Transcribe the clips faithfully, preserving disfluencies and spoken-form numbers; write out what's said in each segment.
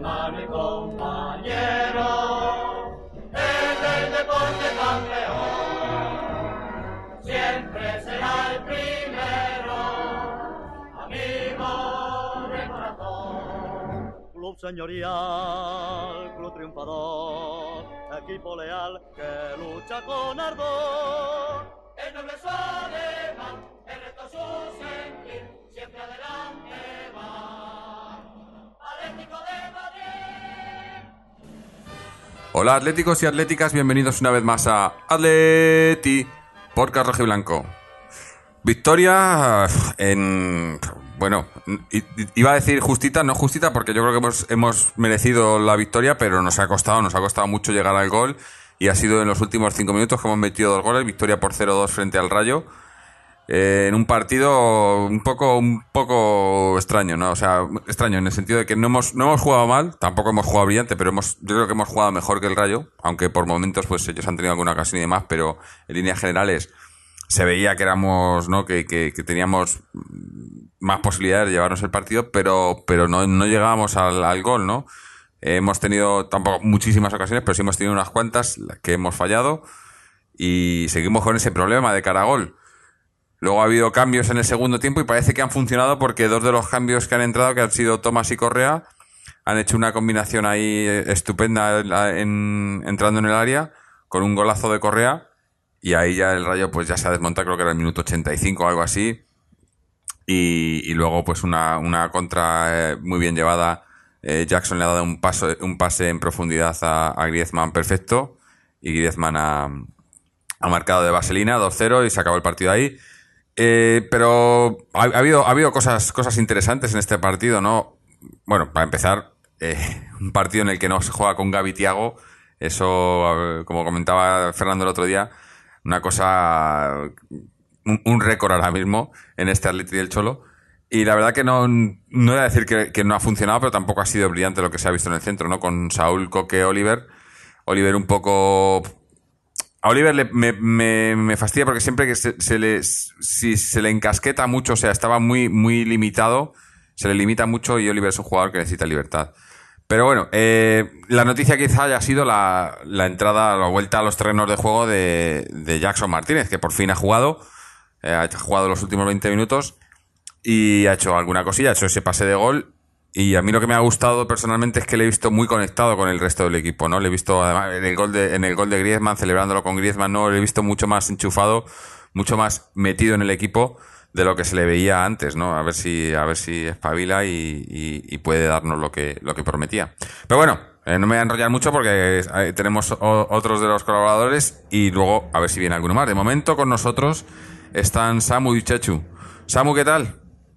hermano y compañero, es el deporte campeón, siempre será el primero, amigo de corazón. Club señorial, club triunfador, equipo leal que lucha con ardor, el noble es alemán, el resto su sentir, siempre adelante va. Atlético de Madrid. Hola atléticos y atléticas, bienvenidos una vez más a Atleti Podcast Rojiblanco. Victoria en... Bueno, iba a decir justita, no justita, porque yo creo que hemos, hemos merecido la victoria, pero nos ha costado, nos ha costado mucho llegar al gol, y ha sido en los últimos cinco minutos que hemos metido dos goles, victoria por cero dos frente al Rayo, eh, en un partido un poco un poco extraño, ¿no? O sea, extraño en el sentido de que no hemos no hemos jugado mal, tampoco hemos jugado brillante, pero hemos yo creo que hemos jugado mejor que el Rayo, aunque por momentos pues ellos han tenido alguna ocasión y demás, pero en líneas generales se veía que éramos, ¿no? Que, que, que teníamos más posibilidades de llevarnos el partido, pero pero no, no llegábamos al, al gol, ¿no? Eh, hemos tenido tampoco muchísimas ocasiones, pero sí hemos tenido unas cuantas que hemos fallado y seguimos con ese problema de cara a gol. Luego ha habido cambios en el segundo tiempo y parece que han funcionado porque dos de los cambios que han entrado, que han sido Tomás y Correa, han hecho una combinación ahí estupenda en, entrando en el área con un golazo de Correa, y ahí ya el Rayo pues ya se ha desmontado, creo que era el minuto ochenta y cinco o algo así, y, y luego pues una, una contra eh, muy bien llevada. eh, Jackson le ha dado un paso un pase en profundidad a, a Griezmann perfecto, y Griezmann ha, ha marcado de vaselina dos cero y se acabó el partido ahí. Eh, pero ha, ha habido, ha habido cosas, cosas interesantes en este partido, ¿no? Bueno, para empezar, eh, un partido en el que no se juega con Gavi y Thiago, eso, como comentaba Fernando el otro día, una cosa, un, un récord ahora mismo en este Atleti del Cholo. Y la verdad que no, no voy a decir que, que no ha funcionado, pero tampoco ha sido brillante lo que se ha visto en el centro, ¿no? Con Saúl, Coque, Oliver. Oliver un poco... A Oliver le, me, me, me fastidia porque siempre que se, se le si se le encasqueta mucho, o sea, estaba muy muy limitado, se le limita mucho, y Oliver es un jugador que necesita libertad. Pero bueno, eh, la noticia quizá haya sido la, la entrada, la vuelta a los terrenos de juego de, de Jackson Martínez, que por fin ha jugado, eh, ha jugado los últimos veinte minutos y ha hecho alguna cosilla, ha hecho ese pase de gol. Y a mí lo que me ha gustado personalmente es que le he visto muy conectado con el resto del equipo, ¿no? Le he visto además en el gol de, en el gol de Griezmann, celebrándolo con Griezmann, ¿no? Le he visto mucho más enchufado, mucho más metido en el equipo de lo que se le veía antes, ¿no? A ver si, a ver si espabila y, y, y puede darnos lo que, lo que prometía. Pero bueno, eh, no me voy a enrollar mucho porque eh, tenemos o, otros de los colaboradores y luego a ver si viene alguno más. De momento con nosotros están Samu y Chechu. Samu, ¿qué tal?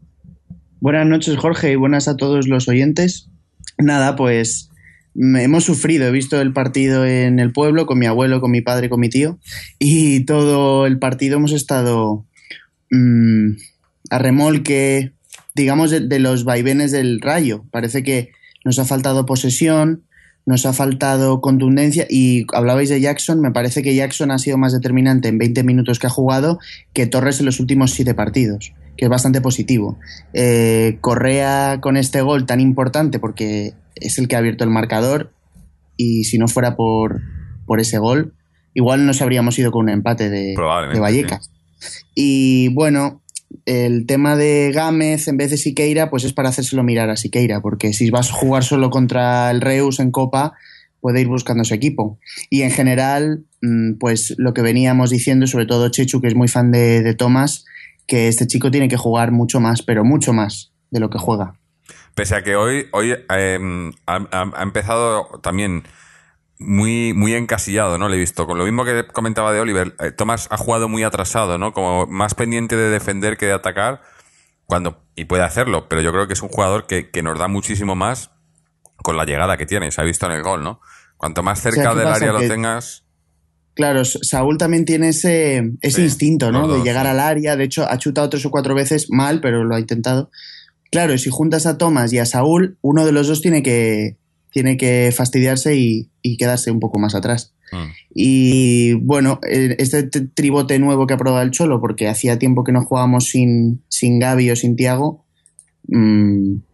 Buenas noches, Jorge, y buenas a todos los oyentes. Nada, pues hemos sufrido, he visto el partido en el pueblo con mi abuelo, con mi padre, con mi tío, y todo el partido hemos estado mmm, a remolque, digamos, de, de los vaivenes del Rayo. Parece que nos ha faltado posesión, nos ha faltado contundencia, y hablabais de Jackson, me parece que Jackson ha sido más determinante en veinte minutos que ha jugado que Torres en los últimos siete partidos, que es bastante positivo. Eh, Correa con este gol tan importante porque es el que ha abierto el marcador, y si no fuera por, por ese gol igual nos habríamos ido con un empate de, de Vallecas. Sí. Y bueno, el tema de Gámez en vez de Siqueira pues es para hacérselo mirar a Siqueira, porque si vas a jugar solo contra el Reus en Copa puede ir buscando ese equipo. Y en general pues lo que veníamos diciendo, sobre todo Chechu, que es muy fan de, de Tomás, que este chico tiene que jugar mucho más, pero mucho más de lo que juega. Pese a que hoy, hoy eh, ha, ha empezado también muy, muy encasillado, ¿no? Le he visto. Con lo mismo que comentaba de Oliver, eh, Tomás ha jugado muy atrasado, ¿no? Como más pendiente de defender que de atacar, cuando y puede hacerlo, pero yo creo que es un jugador que, que nos da muchísimo más con la llegada que tiene. Se ha visto en el gol, ¿no? Cuanto más cerca o sea, del área lo tengas... Claro, Saúl también tiene ese, ese sí, instinto, ¿no? Dos, de llegar sí. al área. De hecho, ha chutado tres o cuatro veces mal, pero lo ha intentado. Claro, y si juntas a Tomás y a Saúl, uno de los dos tiene que, tiene que fastidiarse y, y quedarse un poco más atrás. Mm. Y bueno, este tribote nuevo que ha probado el Cholo, porque hacía tiempo que no jugábamos sin, sin Gavi o sin Thiago, mmm,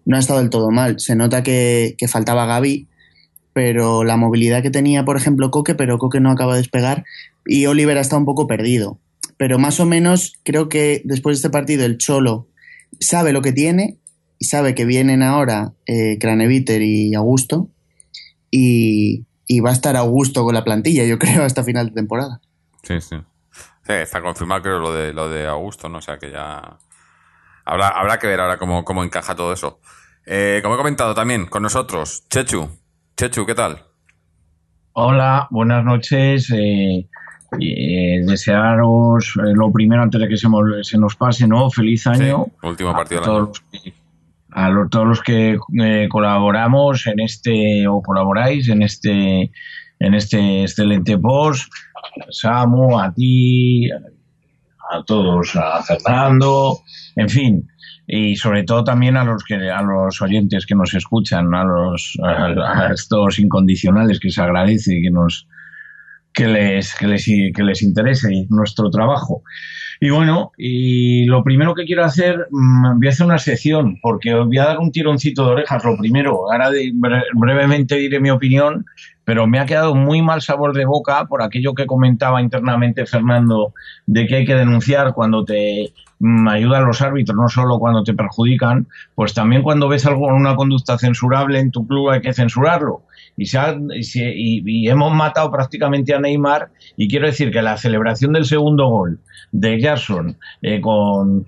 no ha estado del todo mal. Se nota que, que faltaba Gavi, pero la movilidad que tenía, por ejemplo, Coque, pero Coque no acaba de despegar, y Oliver ha estado un poco perdido. Pero más o menos creo que después de este partido el Cholo sabe lo que tiene y sabe que vienen ahora eh, Craneviter y Augusto, y, y va a estar Augusto con la plantilla, yo creo, hasta final de temporada. Sí, sí. Sí, está confirmado, creo, lo de, lo de Augusto, ¿no? O sea que ya habrá, habrá que ver ahora cómo, cómo encaja todo eso. Eh, como he comentado también con nosotros, Chechu. Chechu, ¿qué tal? Hola, buenas noches. Eh, eh, desearos eh, lo primero antes de que se, se nos pase, ¿no? Feliz año. Sí, último partido a del año. Todos los que, a los, todos los que eh, colaboramos en este, o colaboráis en este, en este excelente post. Samu, a ti, a todos, a Fernando, en fin. Y sobre todo también a los que a los oyentes que nos escuchan, a los a, a estos incondicionales que se agradece que nos que les que les que les interese nuestro trabajo. Y bueno, y lo primero que quiero hacer, mmm, voy a hacer una sección, porque os voy a dar un tironcito de orejas. Lo primero, ahora de, bre- brevemente diré mi opinión, pero me ha quedado muy mal sabor de boca por aquello que comentaba internamente Fernando, de que hay que denunciar cuando te mmm, ayudan los árbitros, no solo cuando te perjudican, pues también cuando ves algo, una conducta censurable en tu club hay que censurarlo. Y, se ha, y, se, y, y hemos matado prácticamente a Neymar, y quiero decir que la celebración del segundo gol de Jackson eh, con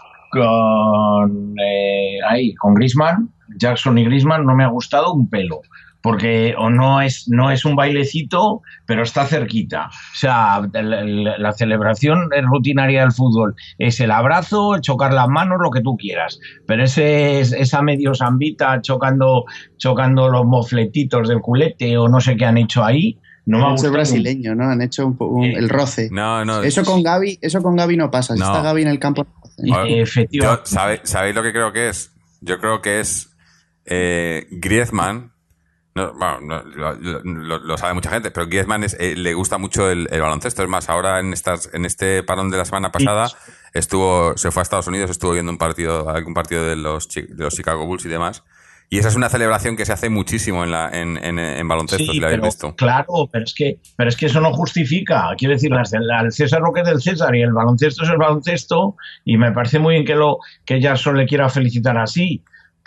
con eh, ahí con Griezmann, Jackson y Griezmann, no me ha gustado un pelo, porque o no es no es un bailecito, pero está cerquita. O sea, la, la, la celebración rutinaria del fútbol es el abrazo, el chocar las manos, lo que tú quieras, pero ese esa medio zambita chocando chocando los mofletitos del culete o no sé qué han hecho ahí. No me ha gustado. Es brasileño, ¿no? Han hecho un, un, eh, el roce. No, no. Eso con Gavi, eso con Gavi no pasa. Si no. está Gavi en el campo. No eh, efectivamente. ¿Sabéis sabe lo que creo que es? Yo creo que es eh, Griezmann. No, bueno, no, lo, lo, lo sabe mucha gente, pero Griezmann es, eh, le gusta mucho el, el baloncesto. Es más, ahora en estas, en este parón de la semana pasada estuvo, se fue a Estados Unidos, estuvo viendo un partido, algún partido de los, de los Chicago Bulls y demás. Y esa es una celebración que se hace muchísimo en la en, en, en baloncesto, sí, si la habéis pero, visto. Claro, pero es que pero es que eso no justifica. Quiero decir, las del, al César lo que es del César, y el baloncesto es el baloncesto, y me parece muy bien que lo que Jackson le quiera felicitar así.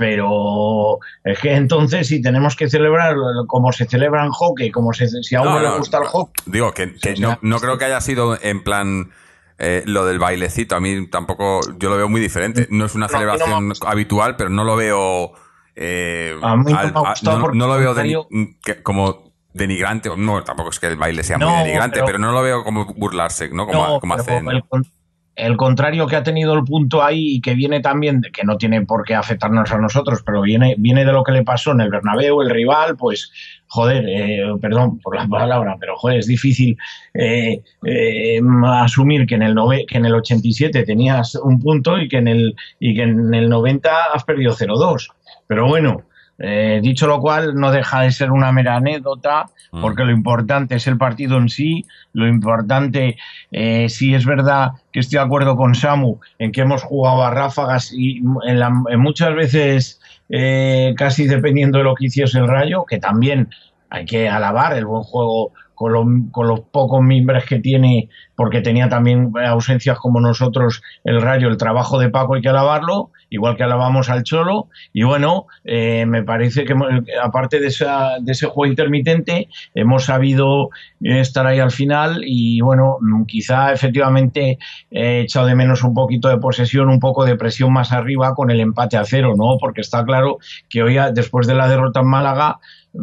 Pero es que entonces si tenemos que celebrar como se celebra en hockey, como se, si a uno no, le no, gusta el hockey. Digo que, que no, no creo que haya sido en plan eh, lo del bailecito. A mí tampoco, yo lo veo muy diferente. No es una celebración no, no, habitual, pero no lo veo... Eh, a mí no, al, me a, no, no lo veo de, que, como denigrante. No, tampoco es que el baile sea no, muy denigrante, pero, pero no lo veo como burlarse, ¿no? Como, no, como hacen... El, el contrario que ha tenido el punto ahí, y que viene también, que no tiene por qué afectarnos a nosotros, pero viene, viene de lo que le pasó en el Bernabéu, el rival, pues, joder, eh, perdón por la palabra, pero joder, es difícil eh, eh, asumir que en el nove, que en el ochenta y siete tenías un punto y que en el, y que en el noventa has perdido cero dos. Pero bueno, eh, dicho lo cual, no deja de ser una mera anécdota, porque lo importante es el partido en sí. Lo importante, eh, sí es verdad que estoy de acuerdo con Samu en que hemos jugado a ráfagas y en la, en muchas veces eh, casi dependiendo de lo que hiciese el Rayo, que también hay que alabar el buen juego con, lo, con los pocos mimbres que tiene, porque tenía también ausencias como nosotros el Rayo. El trabajo de Paco hay que alabarlo, igual que alabamos al Cholo. Y bueno, eh, me parece que aparte de, esa, de ese juego intermitente, hemos sabido estar ahí al final. Y bueno, quizá efectivamente he echado de menos un poquito de posesión, un poco de presión más arriba con el empate a cero, ¿no? Porque está claro que hoy, después de la derrota en Málaga,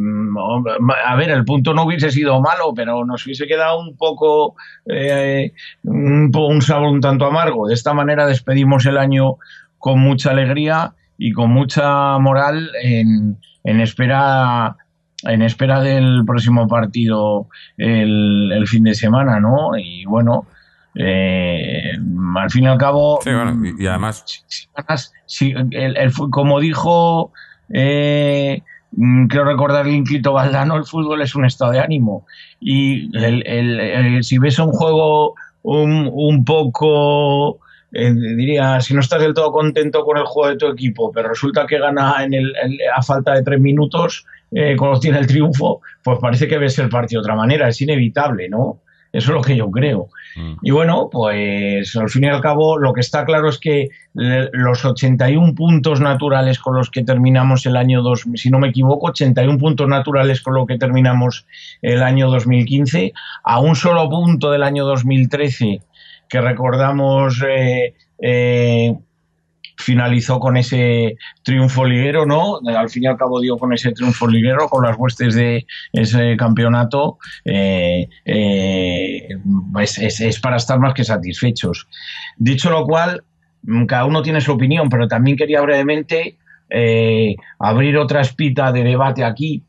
a ver, el punto no hubiese sido malo, pero nos hubiese quedado un poco eh, un, un sabor un tanto amargo. De esta manera despedimos el año con mucha alegría y con mucha moral en, en espera en espera del próximo partido el, el fin de semana, ¿no? Y bueno, eh, al fin y al cabo, sí, bueno, y, y además si, si, el, el, como dijo eh, creo recordar el Inclito Valdano, el fútbol es un estado de ánimo, y el, el, el, si ves un juego un, un poco eh, diría, si no estás del todo contento con el juego de tu equipo, pero resulta que gana en el, en, a falta de tres minutos, eh, cuando tiene el triunfo, pues parece que ves el partido de otra manera, es inevitable, ¿no? Eso es lo que yo creo. Mm. Y bueno, pues al fin y al cabo lo que está claro es que los ochenta y un puntos naturales con los que terminamos el año dos mil, si no me equivoco, ochenta y un puntos naturales con los que terminamos el año dos mil quince, a un solo punto del año dos mil trece, que recordamos eh, eh, finalizó con ese triunfo liguero, ¿no? Al fin y al cabo dio con ese triunfo liguero, con las huestes de ese campeonato, eh, eh, es, es, es para estar más que satisfechos. Dicho lo cual, cada uno tiene su opinión, pero también quería brevemente eh, abrir otra espita de debate aquí.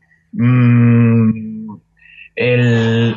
Mm, el...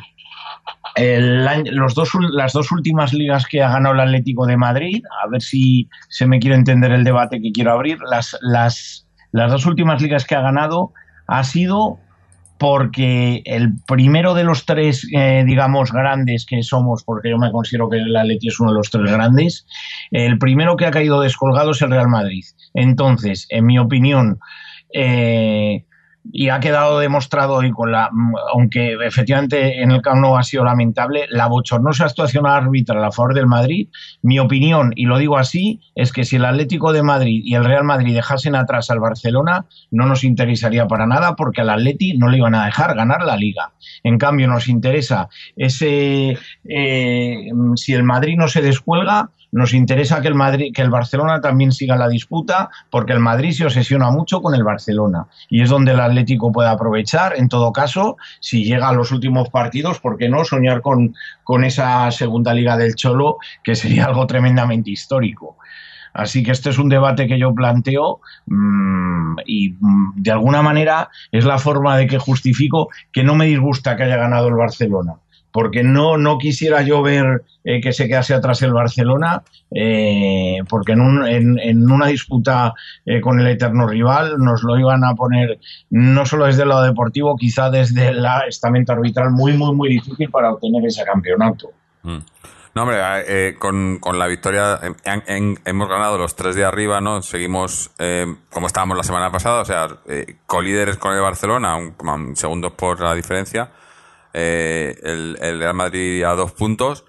El año, los dos, las dos últimas ligas que ha ganado el Atlético de Madrid, a ver si se me quiere entender el debate que quiero abrir, las, las, las dos últimas ligas que ha ganado ha sido porque el primero de los tres, eh, digamos, grandes que somos, porque yo me considero que el Atleti es uno de los tres grandes, el primero que ha caído descolgado es el Real Madrid. Entonces, en mi opinión, eh, y ha quedado demostrado hoy con la, aunque efectivamente en el Camp Nou ha sido lamentable, la bochornosa actuación arbitral a favor del Madrid. Mi opinión, y lo digo así, es que si el Atlético de Madrid y el Real Madrid dejasen atrás al Barcelona, no nos interesaría para nada, porque al Atleti no le iban a dejar ganar la Liga. En cambio, nos interesa ese, eh, si el Madrid no se descuelga, nos interesa que el Madrid, que el Barcelona también siga la disputa, porque el Madrid se obsesiona mucho con el Barcelona y es donde el Atlético puede aprovechar. En todo caso, si llega a los últimos partidos, ¿por qué no soñar con, con esa segunda liga del Cholo, que sería algo tremendamente histórico? Así que este es un debate que yo planteo mmm, y mmm, de alguna manera es la forma de que justifico que no me disgusta que haya ganado el Barcelona, porque no, no quisiera yo ver eh, que se quedase atrás el Barcelona, eh, porque en, un, en, en una disputa eh, con el eterno rival nos lo iban a poner no solo desde el lado deportivo, quizá desde el estamento arbitral muy, muy, muy difícil para obtener ese campeonato. Mm. No, hombre, eh, con, con la victoria en, en, hemos ganado los tres de arriba, ¿no? Seguimos eh, como estábamos la semana pasada, o sea, eh, colíderes con el Barcelona, un, un segundos por la diferencia. Eh, el, el Real Madrid a dos puntos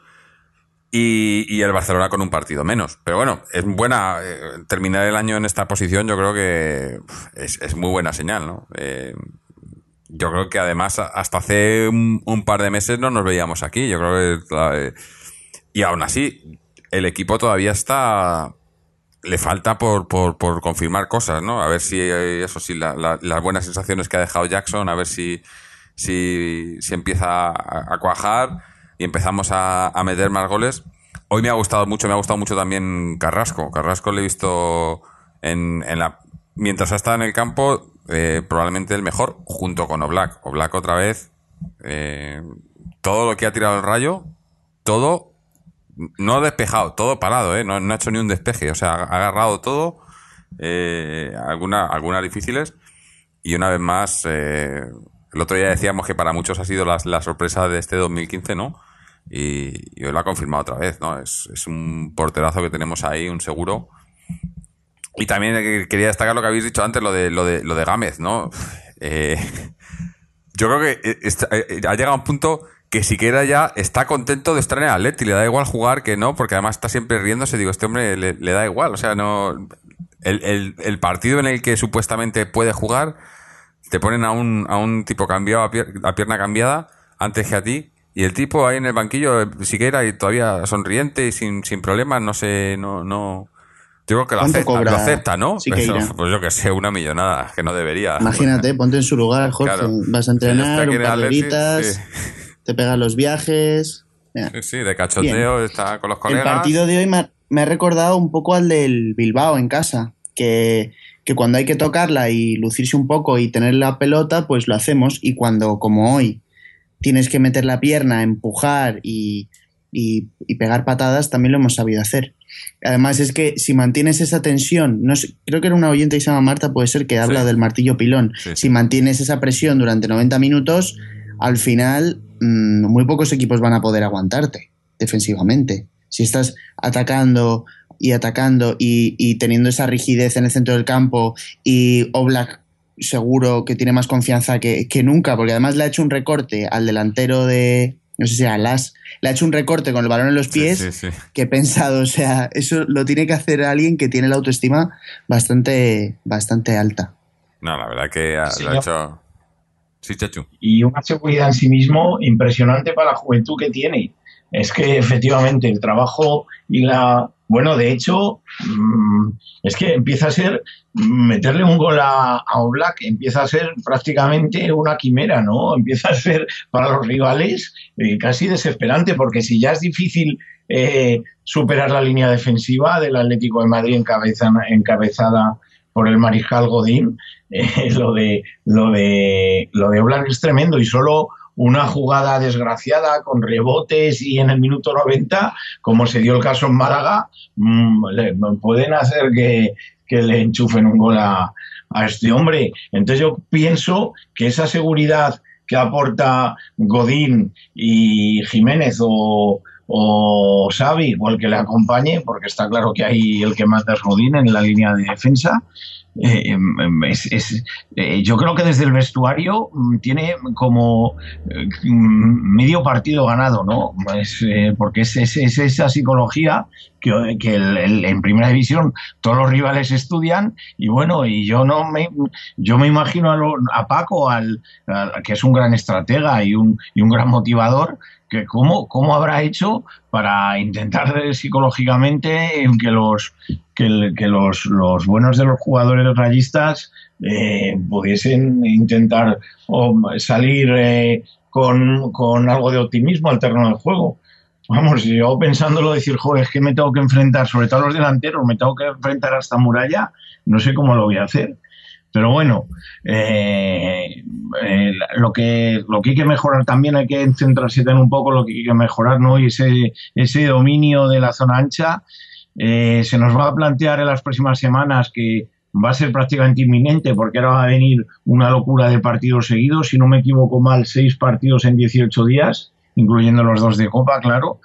y, y el Barcelona con un partido menos. Pero bueno, es buena eh, terminar el año en esta posición. Yo creo que es, es muy buena señal, ¿no? Eh, yo creo que además hasta hace un, un par de meses no nos veíamos aquí. Yo creo que eh, y aún así el equipo todavía está, le falta por, por, por confirmar cosas, ¿no? A ver si eso sí, la, la, las buenas sensaciones que ha dejado Jackson, a ver si Si, si empieza a, a cuajar y empezamos a, a meter más goles. Hoy me ha gustado mucho, me ha gustado mucho también Carrasco. Carrasco le he visto en, en la mientras ha estado en el campo, eh, probablemente el mejor, junto con Oblak. Oblak otra vez, eh, todo lo que ha tirado el Rayo, todo, no despejado, todo parado, eh, no, no ha hecho ni un despeje. O sea, ha agarrado todo, eh, alguna, algunas difíciles, y una vez más... Eh, el otro día decíamos que para muchos ha sido la, la sorpresa de este dos mil quince, ¿no? Y, y hoy lo ha confirmado otra vez, ¿no? Es, es un porterazo que tenemos ahí, un seguro. Y también quería destacar lo que habéis dicho antes, lo de lo de, lo de Gámez, ¿no? Eh, yo creo que está, ha llegado a un punto que siquiera ya está contento de estar en el Atleti, le da igual jugar que no, porque además está siempre riéndose. Digo, este hombre le, le da igual, o sea, no... El, el, el partido en el que supuestamente puede jugar... Te ponen a un, a un tipo cambiado, a, pier, a pierna cambiada, antes que a ti, y el tipo ahí en el banquillo, siquiera, y todavía sonriente y sin, sin problemas, no sé, no, no... Yo creo que lo acepta, lo acepta, ¿no? Sí, Eso, pues yo que sé, una millonada, que no debería. Imagínate, ponte en su lugar, Jorge. Claro. Vas a entrenar, si un par de horitas, sí. Te pegas los viajes... Mira. Sí, sí, de cachondeo, bien. Está con los colegas. El partido de hoy me, me ha recordado un poco al del Bilbao en casa, que... que cuando hay que tocarla y lucirse un poco y tener la pelota, pues lo hacemos, y cuando, como hoy, tienes que meter la pierna, empujar y, y, y pegar patadas, también lo hemos sabido hacer. Además es que si mantienes esa tensión, no sé, creo que era una oyente que se llama Marta, puede ser, que habla sí. del martillo pilón, sí. Si mantienes esa presión durante noventa minutos, al final mmm, muy pocos equipos van a poder aguantarte defensivamente. Si estás atacando y atacando y, y teniendo esa rigidez en el centro del campo, y Oblak seguro que tiene más confianza que, que nunca, porque además le ha hecho un recorte al delantero de, no sé si a Las, le ha hecho un recorte con el balón en los pies, sí, sí, sí. que he pensado, o sea, eso lo tiene que hacer alguien que tiene la autoestima bastante, bastante alta. No, la verdad que ha, sí, lo ha hecho... Sí, Chachu. Y una seguridad en sí mismo impresionante para la juventud que tiene. Es que efectivamente el trabajo y la... Bueno, de hecho, es que empieza a ser... Meterle un gol a, a Oblak empieza a ser prácticamente una quimera, ¿no? Empieza a ser para los rivales eh, casi desesperante, porque si ya es difícil eh, superar la línea defensiva del Atlético de Madrid encabeza, encabezada por el mariscal Godín, eh, lo de lo de lo de Oblak es tremendo, y solo una jugada desgraciada con rebotes y en el minuto noventa, como se dio el caso en Málaga, mmm, le, pueden hacer que, que le enchufen un gol a, a este hombre. Entonces yo pienso que esa seguridad que aporta Godín y Jiménez o, o Xavi o el que le acompañe, porque está claro que ahí el que manda es Godín en la línea de defensa, Eh, es, es, eh, yo creo que desde el vestuario tiene como eh, medio partido ganado, ¿no? Es, eh, porque es, es, es esa psicología que, que el, el, en primera división todos los rivales estudian, y bueno, y yo no me yo me imagino a, lo, a Paco, al, a, que es un gran estratega y un, y un gran motivador, que cómo, cómo habrá hecho para intentar psicológicamente que los que, que los, los buenos de los jugadores rayistas eh, pudiesen intentar oh, salir eh, con, con algo de optimismo al terreno del juego. Vamos, yo pensándolo, decir, joder, es que me tengo que enfrentar, sobre todo a los delanteros, me tengo que enfrentar a esta muralla, no sé cómo lo voy a hacer. Pero bueno, eh, eh, lo que lo que hay que mejorar también, hay que centrarse en un poco lo que hay que mejorar, ¿no? Y ese, ese dominio de la zona ancha eh, se nos va a plantear en las próximas semanas, que va a ser prácticamente inminente, porque ahora va a venir una locura de partidos seguidos, si no me equivoco mal, seis partidos en dieciocho días, incluyendo los dos de Copa, claro.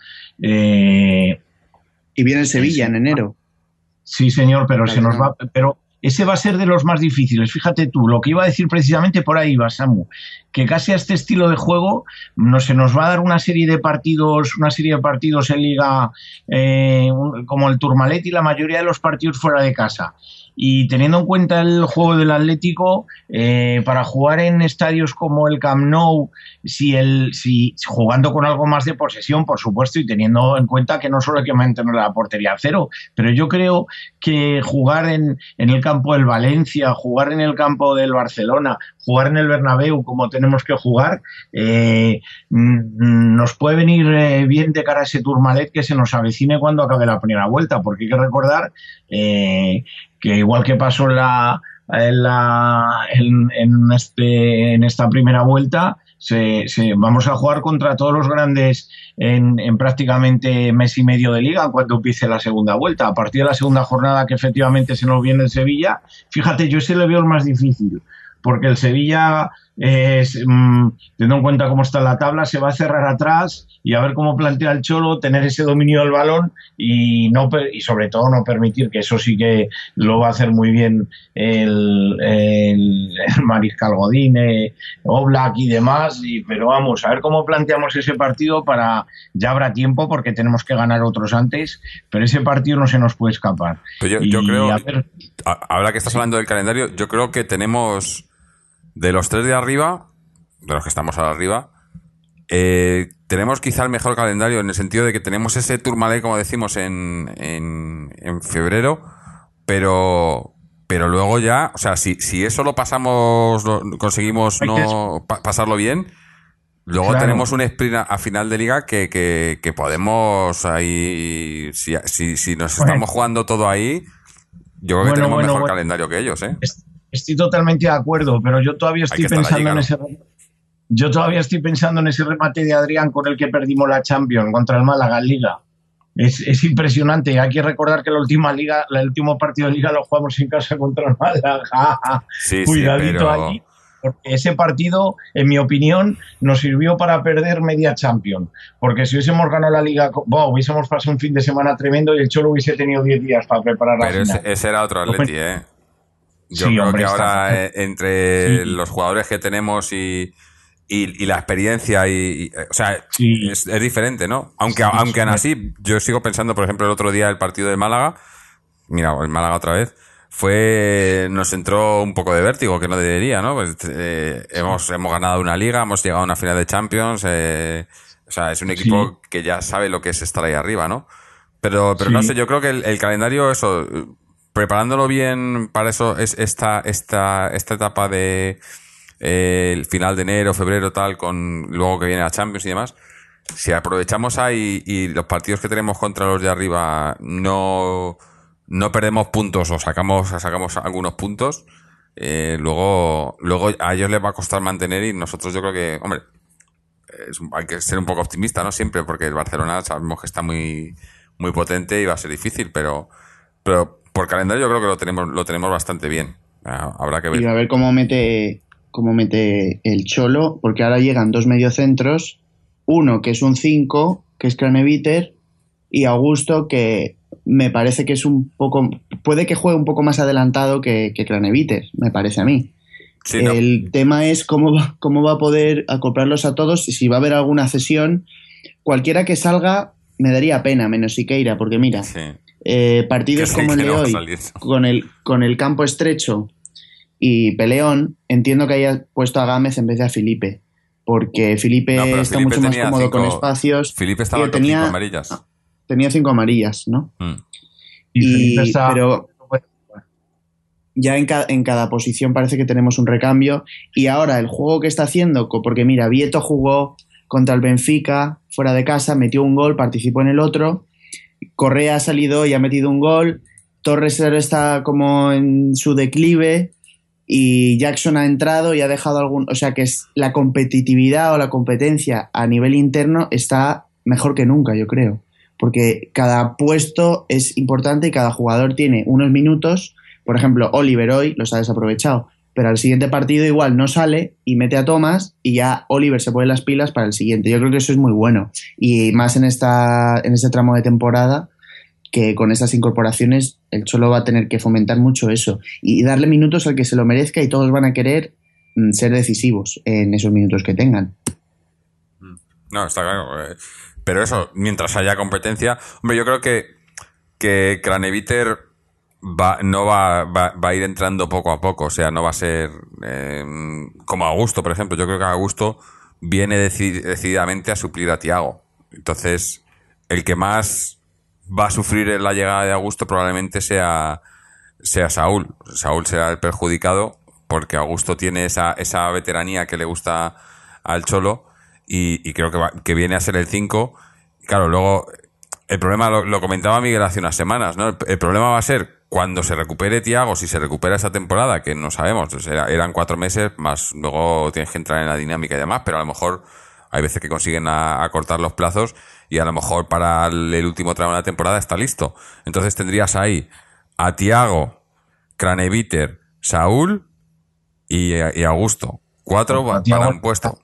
Eh, y viene el Sevilla en enero. Sí, señor, pero se nos va... pero ese va a ser de los más difíciles. Fíjate tú, lo que iba a decir precisamente por ahí va, Samu, que casi a este estilo de juego no se nos va a dar una serie de partidos, una serie de partidos en Liga eh, como el Tourmalet, y la mayoría de los partidos fuera de casa. Y teniendo en cuenta el juego del Atlético, eh, para jugar en estadios como el Camp Nou, si el, si jugando con algo más de posesión, por supuesto, y teniendo en cuenta que no solo hay que mantener la portería a cero, pero yo creo que jugar en, en el campo del Valencia, jugar en el campo del Barcelona, jugar en el Bernabéu como tenemos que jugar, eh, nos puede venir eh, bien de cara a ese Tourmalet que se nos avecine cuando acabe la primera vuelta, porque hay que recordar eh, que igual que pasó en, la, en, la, en, en, este, en esta primera vuelta, se, se, vamos a jugar contra todos los grandes en, en prácticamente mes y medio de liga cuando empiece la segunda vuelta. A partir de la segunda jornada, que efectivamente se nos viene el Sevilla, fíjate, yo ese le veo el más difícil, porque el Sevilla, eh, mmm, teniendo en cuenta cómo está la tabla, se va a cerrar atrás y a ver cómo plantea el Cholo, tener ese dominio del balón y no y sobre todo no permitir, que eso sí que lo va a hacer muy bien el, el, el mariscal Godín, eh, Oblak y demás, y, pero vamos, a ver cómo planteamos ese partido. Para ya habrá tiempo porque tenemos que ganar otros antes, pero ese partido no se nos puede escapar. Yo, yo creo, a ver, ahora que estás hablando del calendario, yo creo que tenemos, de los tres de arriba, de los que estamos ahora arriba, eh, tenemos quizá el mejor calendario, en el sentido de que tenemos ese Tourmalet, como decimos, en, en, en febrero, pero pero luego ya, o sea, si, si eso lo pasamos, lo, conseguimos no pa, pasarlo bien, luego claro, tenemos un sprint a, a final de liga que, que, que podemos ahí, si, si, si nos bueno, estamos jugando todo ahí, yo creo que bueno, tenemos bueno, mejor bueno. calendario que ellos, ¿eh? Estoy totalmente de acuerdo, pero yo todavía estoy pensando liga, en ¿no? ese... Yo todavía estoy pensando en ese remate de Adrián con el que perdimos la Champions contra el Málaga en Liga. Es, es impresionante. Hay que recordar que la última liga, el último partido de Liga lo jugamos en casa contra el Málaga. Sí, Cuidadito sí, pero, allí. porque ese partido, en mi opinión, nos sirvió para perder media Champions. Porque si hubiésemos ganado la Liga, wow, hubiésemos pasado un fin de semana tremendo y el Cholo hubiese tenido diez días para preparar la Pero final. ese, ese era otro Atleti, ¿eh? Yo Sí, creo hombre, que ahora, está- eh, entre Sí. los jugadores que tenemos y, y, y la experiencia, y, y- o sea, Sí. es, es diferente, ¿no? Aunque, Sí, aunque aún sí. así, yo sigo pensando, por ejemplo, el otro día el partido de Málaga, mira, el Málaga otra vez, fue, nos entró un poco de vértigo, que no debería, ¿no? Pues, eh, hemos, hemos ganado una liga, hemos llegado a una final de Champions, eh, o sea, es un equipo Sí. que ya sabe lo que es estar ahí arriba, ¿no? Pero, pero no Sí. sé, yo creo que el, el calendario, eso, preparándolo bien para eso, es esta, esta, esta etapa de eh, el final de enero, febrero, tal, con luego que viene la Champions y demás. Si aprovechamos ahí y los partidos que tenemos contra los de arriba no, no perdemos puntos o sacamos, sacamos algunos puntos, eh, luego, luego a ellos les va a costar mantener y nosotros yo creo que, hombre, es un- hay que ser un poco optimista, ¿no? Siempre, porque el Barcelona sabemos que está muy, muy potente y va a ser difícil, pero, pero por calendario yo creo que lo tenemos, lo tenemos bastante bien. Ah, habrá que ver. Y a ver cómo mete, cómo mete el Cholo, porque ahora llegan dos mediocentros, uno que es un cinco, que es Craneviter, y Augusto, que me parece que es un poco, puede que juegue un poco más adelantado que, que Craneviter, me parece a mí. Sí, no. El tema es cómo va, cómo va a poder acoplarlos a todos, si va a haber alguna cesión. Cualquiera que salga me daría pena, menos Siqueira, porque mira, Sí. eh, partidos Que sí, como el que de no va a hoy, salir. con el, con el campo estrecho y peleón, entiendo que haya puesto a Gámez en vez de a Felipe, porque Felipe No, pero está Felipe mucho más tenía cómodo cinco- con espacios. Felipe estaba Tío, con tenía- cinco amarillas. Tenía cinco amarillas, ¿no? Mm. Y Felipe Y- está- pero ya en, ca- en cada posición parece que tenemos un recambio. Y ahora el juego que está haciendo, co- porque mira, Vieto jugó contra el Benfica fuera de casa, metió un gol, participó en el otro. Correa ha salido y ha metido un gol. Torres ahora está como en su declive. Y Jackson ha entrado y ha dejado algún. O sea que es la competitividad o la competencia a nivel interno está mejor que nunca, yo creo. Porque cada puesto es importante y cada jugador tiene unos minutos. Por ejemplo, Oliver hoy los ha desaprovechado, pero al siguiente partido igual no sale y mete a Thomas y ya Oliver se pone las pilas para el siguiente. Yo creo que eso es muy bueno. Y más en, esta, en este tramo de temporada, que con estas incorporaciones el Cholo va a tener que fomentar mucho eso y darle minutos al que se lo merezca y todos van a querer mm, ser decisivos en esos minutos que tengan. No, está claro. eh, Pero eso, mientras haya competencia, hombre, yo creo que, que Craneviter va, no va, va, va a ir entrando poco a poco. O sea, no va a ser eh, como Augusto, por ejemplo. Yo creo que Augusto viene deci- decididamente a suplir a Thiago. Entonces, el que más va a sufrir en la llegada de Augusto probablemente sea, sea Saúl. Saúl será el perjudicado porque Augusto tiene esa, esa veteranía que le gusta al Cholo y, y creo que, va- que viene a ser el cinco. Claro, luego el problema lo, lo comentaba Miguel hace unas semanas, ¿no? El, el problema va a ser cuando se recupere Thiago, si se recupera esa temporada, que no sabemos, o sea, eran cuatro meses, más luego tienes que entrar en la dinámica y demás, pero a lo mejor hay veces que consiguen a- acortar los plazos y a lo mejor para el, el último tramo de la temporada está listo. Entonces tendrías ahí a Thiago, Craneviter, Saúl y, y Augusto. Cuatro A pa- Thiago- para un puesto.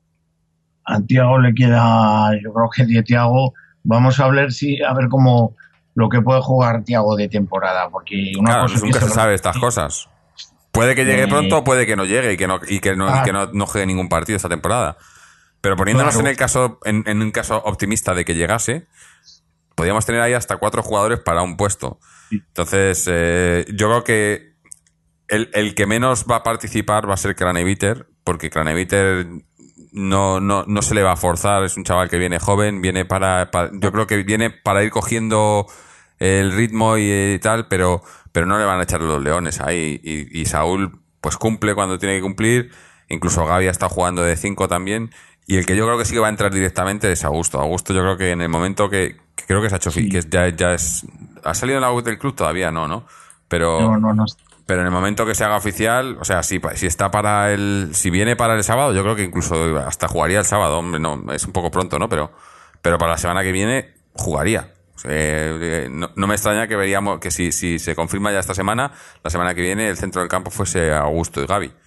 A Thiago le queda, yo creo que de Thiago, vamos a ver si a ver cómo lo que puede jugar Thiago de temporada, porque una Claro, cosa nunca que se sabe estas cosas. Puede que llegue Eh, pronto, puede que no llegue y que no, y que no, y Ah. que no, no juegue ningún partido esta temporada. Pero poniéndonos Claro. en el caso, en, en un caso optimista de que llegase, podríamos tener ahí hasta cuatro jugadores para un puesto. Entonces, eh, yo creo que el, el que menos va a participar va a ser Craneviter, porque Craneviter no, no, no se le va a forzar, es un chaval que viene joven, viene para, para- yo creo que viene para ir cogiendo el ritmo y, eh, tal, pero, pero no le van a echar los leones ahí. Y, y Saúl, pues cumple cuando tiene que cumplir, incluso Gavi está jugando de cinco también, y el que yo creo que sí que va a entrar directamente es Augusto. Augusto yo creo que en el momento que, que creo que se ha hecho, fi- que ya, ya es, ha salido en la web del club todavía, no, ¿no? Pero... no, no, no. Pero en el momento que se haga oficial, o sea, si, si está para el, si viene para el sábado, yo creo que incluso hasta jugaría el sábado, hombre, no, es un poco pronto, ¿no? Pero, pero para la semana que viene jugaría. O sea, eh, no, no me extraña que veríamos que si, si se confirma ya esta semana, la semana que viene el centro del campo fuese Augusto y Gavi.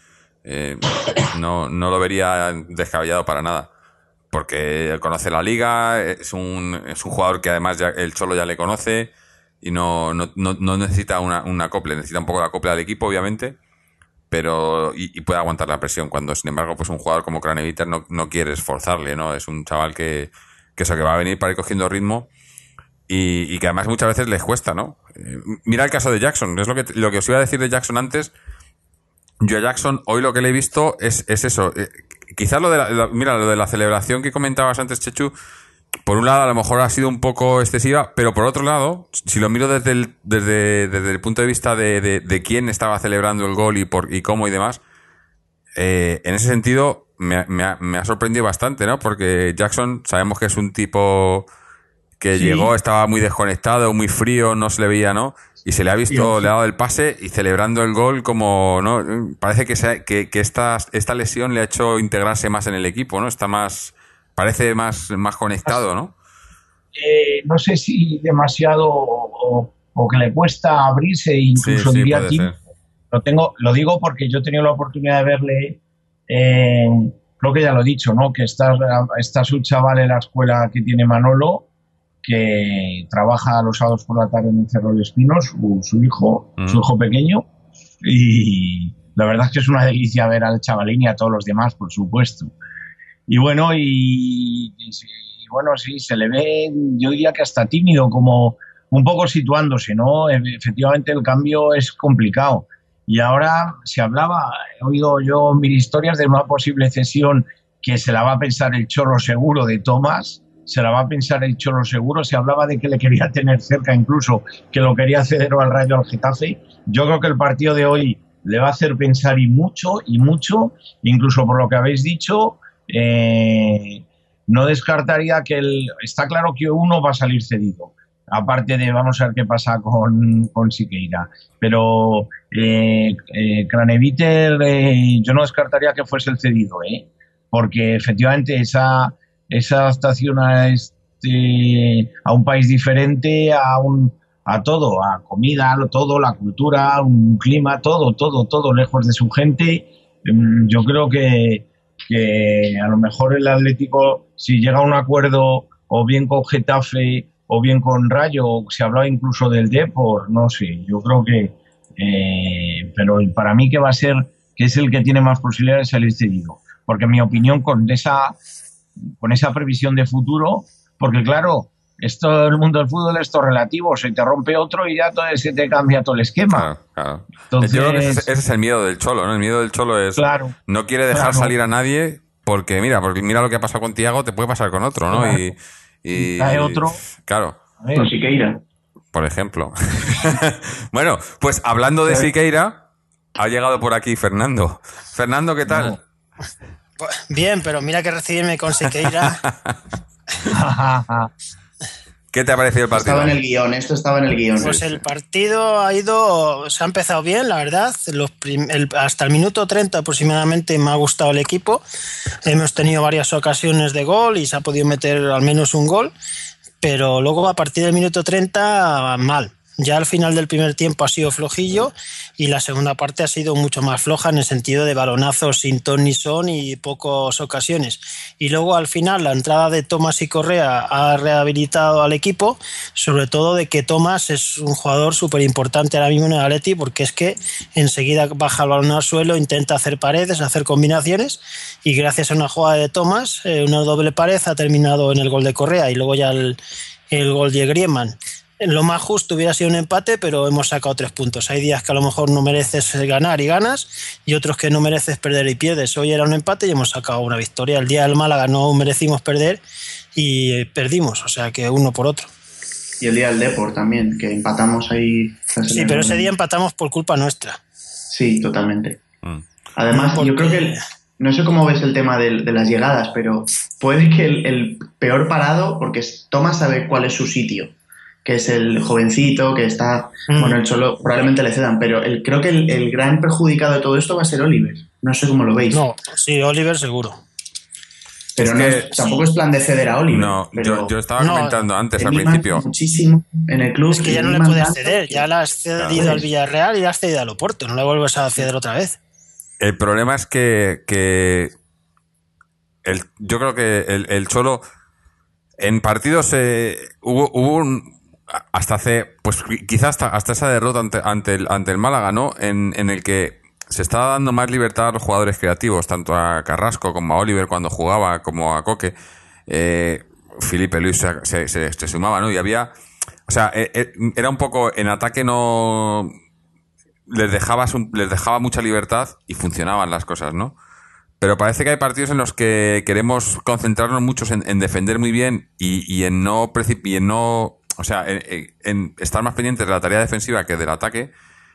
Eh, no, no lo vería descabellado para nada. Porque él conoce la liga, es un, es un jugador que además ya, el Cholo ya le conoce y no, no, no, no necesita una, una acople, necesita un poco de acople del equipo, obviamente, pero y, y puede aguantar la presión. Cuando, sin embargo, pues un jugador como Craneviter no, no quiere esforzarle, ¿no? Es un chaval que, que eso, que va a venir para ir cogiendo ritmo. Y, y que además muchas veces les cuesta, ¿no? Eh, mira el caso de Jackson, es lo que, lo que os iba a decir de Jackson antes. Yo a Jackson, hoy lo que le he visto es, es eso. Eh, quizás lo de la, la, mira, lo de la celebración que comentabas antes, Chechu, por un lado a lo mejor ha sido un poco excesiva, pero por otro lado, si lo miro desde el, desde, desde el punto de vista de, de, de quién estaba celebrando el gol y por y cómo y demás, eh, en ese sentido me, me, ha, me ha sorprendido bastante, ¿no? Porque Jackson sabemos que es un tipo que sí. Llegó, estaba muy desconectado, muy frío, no se le veía, ¿no? Y se le ha visto, sí. Le ha dado el pase y celebrando el gol como, ¿no? Parece que, se, que, que esta, esta lesión le ha hecho integrarse más en el equipo, ¿no? Está más, parece más, más conectado, ¿no? Eh, no sé si demasiado o, o que le cuesta abrirse, incluso sí, sí, diría aquí. Lo tengo, lo digo porque yo he tenido la oportunidad de verle, eh, creo que ya lo he dicho, ¿no? Que está, está su chaval en la escuela que tiene Manolo, que trabaja los sábados por la tarde en el Cerro de Espinos, su, su hijo, mm. su hijo pequeño, y la verdad es que es una delicia ver al chavalín y a todos los demás, por supuesto. Y bueno, y, y, y bueno, sí, se le ve, yo diría que hasta tímido, como un poco situándose, ¿no? Efectivamente el cambio es complicado. Y ahora se hablaba, he oído yo mil historias de una posible cesión que se la va a pensar el Cholo seguro de Tomás, se la va a pensar el Cholo seguro, se hablaba de que le quería tener cerca, incluso que lo quería ceder al Rayo al Getafe. Yo creo que el partido de hoy le va a hacer pensar y mucho, y mucho, incluso por lo que habéis dicho, eh, no descartaría que el, está claro que uno va a salir cedido, aparte de vamos a ver qué pasa con, con Siqueira, pero eh, eh, Craneviter eh, yo no descartaría que fuese el cedido, ¿eh? Porque efectivamente esa esa adaptación a este a un país diferente, a un a todo, a comida, a todo, la cultura, un clima, todo, todo, todo lejos de su gente. Yo creo que, que a lo mejor el Atlético, si llega a un acuerdo o bien con Getafe o bien con Rayo, se hablaba incluso del Depor, no sé, yo creo que eh, pero para mí que va a ser que es el que tiene más posibilidades de salir cedido, porque en mi opinión con esa con esa previsión de futuro, porque claro, esto el mundo del fútbol es todo relativo, se te rompe otro y ya todo, se te cambia todo el esquema. Claro, claro. Entonces, yo creo que ese, ese es el miedo del Cholo, ¿no? El miedo del Cholo es claro, no quiere dejar claro. salir a nadie porque mira, porque mira lo que ha pasado con Thiago, te puede pasar con otro, ¿no? Claro. Y, y hay otro. Claro. Con Siqueira. Por ejemplo. Bueno, pues hablando de Siqueira, ha llegado por aquí Fernando. Fernando, ¿qué tal? No. Bien, pero mira que recibirme con Siqueira. ¿Qué te ha parecido el partido? Estaba en el guión, esto estaba en el guión. Pues el partido ha ido, se ha empezado bien, la verdad. Los prim, el, hasta el minuto treinta aproximadamente me ha gustado el equipo. Hemos tenido varias ocasiones de gol y se ha podido meter al menos un gol. Pero luego a partir del minuto treinta, mal. Ya al final del primer tiempo ha sido flojillo y la segunda parte ha sido mucho más floja en el sentido de balonazos sin ton ni son y pocas ocasiones. Y luego al final la entrada de Tomás y Correa ha rehabilitado al equipo, sobre todo de que Tomás es un jugador súper importante ahora mismo en el Atleti, porque es que enseguida baja el balón al suelo, intenta hacer paredes, hacer combinaciones, y gracias a una jugada de Tomás, eh, una doble pared ha terminado en el gol de Correa y luego ya el, el gol de Griezmann. Lo más justo hubiera sido un empate, pero hemos sacado tres puntos. Hay días que a lo mejor no mereces ganar y ganas, y otros que no mereces perder y pierdes. Hoy era un empate y hemos sacado una victoria. El día del Málaga no merecimos perder y perdimos, o sea que uno por otro. Y el día del Depor también, que empatamos ahí. Sí, pero ese día empatamos por culpa nuestra. Sí, totalmente. Mm. Además, Porque... yo creo que... El... No sé cómo ves el tema de, de las llegadas, pero puede que el, el peor parado, porque Tomás sabe cuál es su sitio, que es el jovencito, que está... Mm. Bueno, el Cholo probablemente le cedan, pero el, creo que el, el gran perjudicado de todo esto va a ser Oliver. No sé cómo lo veis. No, sí, Oliver seguro. Pero es no que, es, tampoco sí. es plan de ceder a Oliver. No, pero yo, yo estaba no, comentando antes, al principio. Muchísimo en el club. Es que ya no le puedes ceder. Ya la has cedido claro. al Villarreal y la has cedido al Oporto. No le vuelves a ceder otra vez. el problema es que, que el, yo creo que el, el Cholo en partidos eh, hubo, hubo un, hasta hace, pues quizás hasta, hasta esa derrota ante, ante, el, ante el Málaga, ¿no? En, en el que se estaba dando más libertad a los jugadores creativos, tanto a Carrasco como a Oliver cuando jugaba, como a Coque. Eh, Felipe Luis se, se, se, se sumaba, ¿no? Y había, o sea, eh, era un poco, en ataque no les dejabas un, les dejaba mucha libertad y funcionaban las cosas, ¿no? Pero parece que hay partidos en los que queremos concentrarnos mucho en, en defender muy bien y, y en no precip- y en no, o sea, en, en estar más pendientes de la tarea defensiva que del ataque.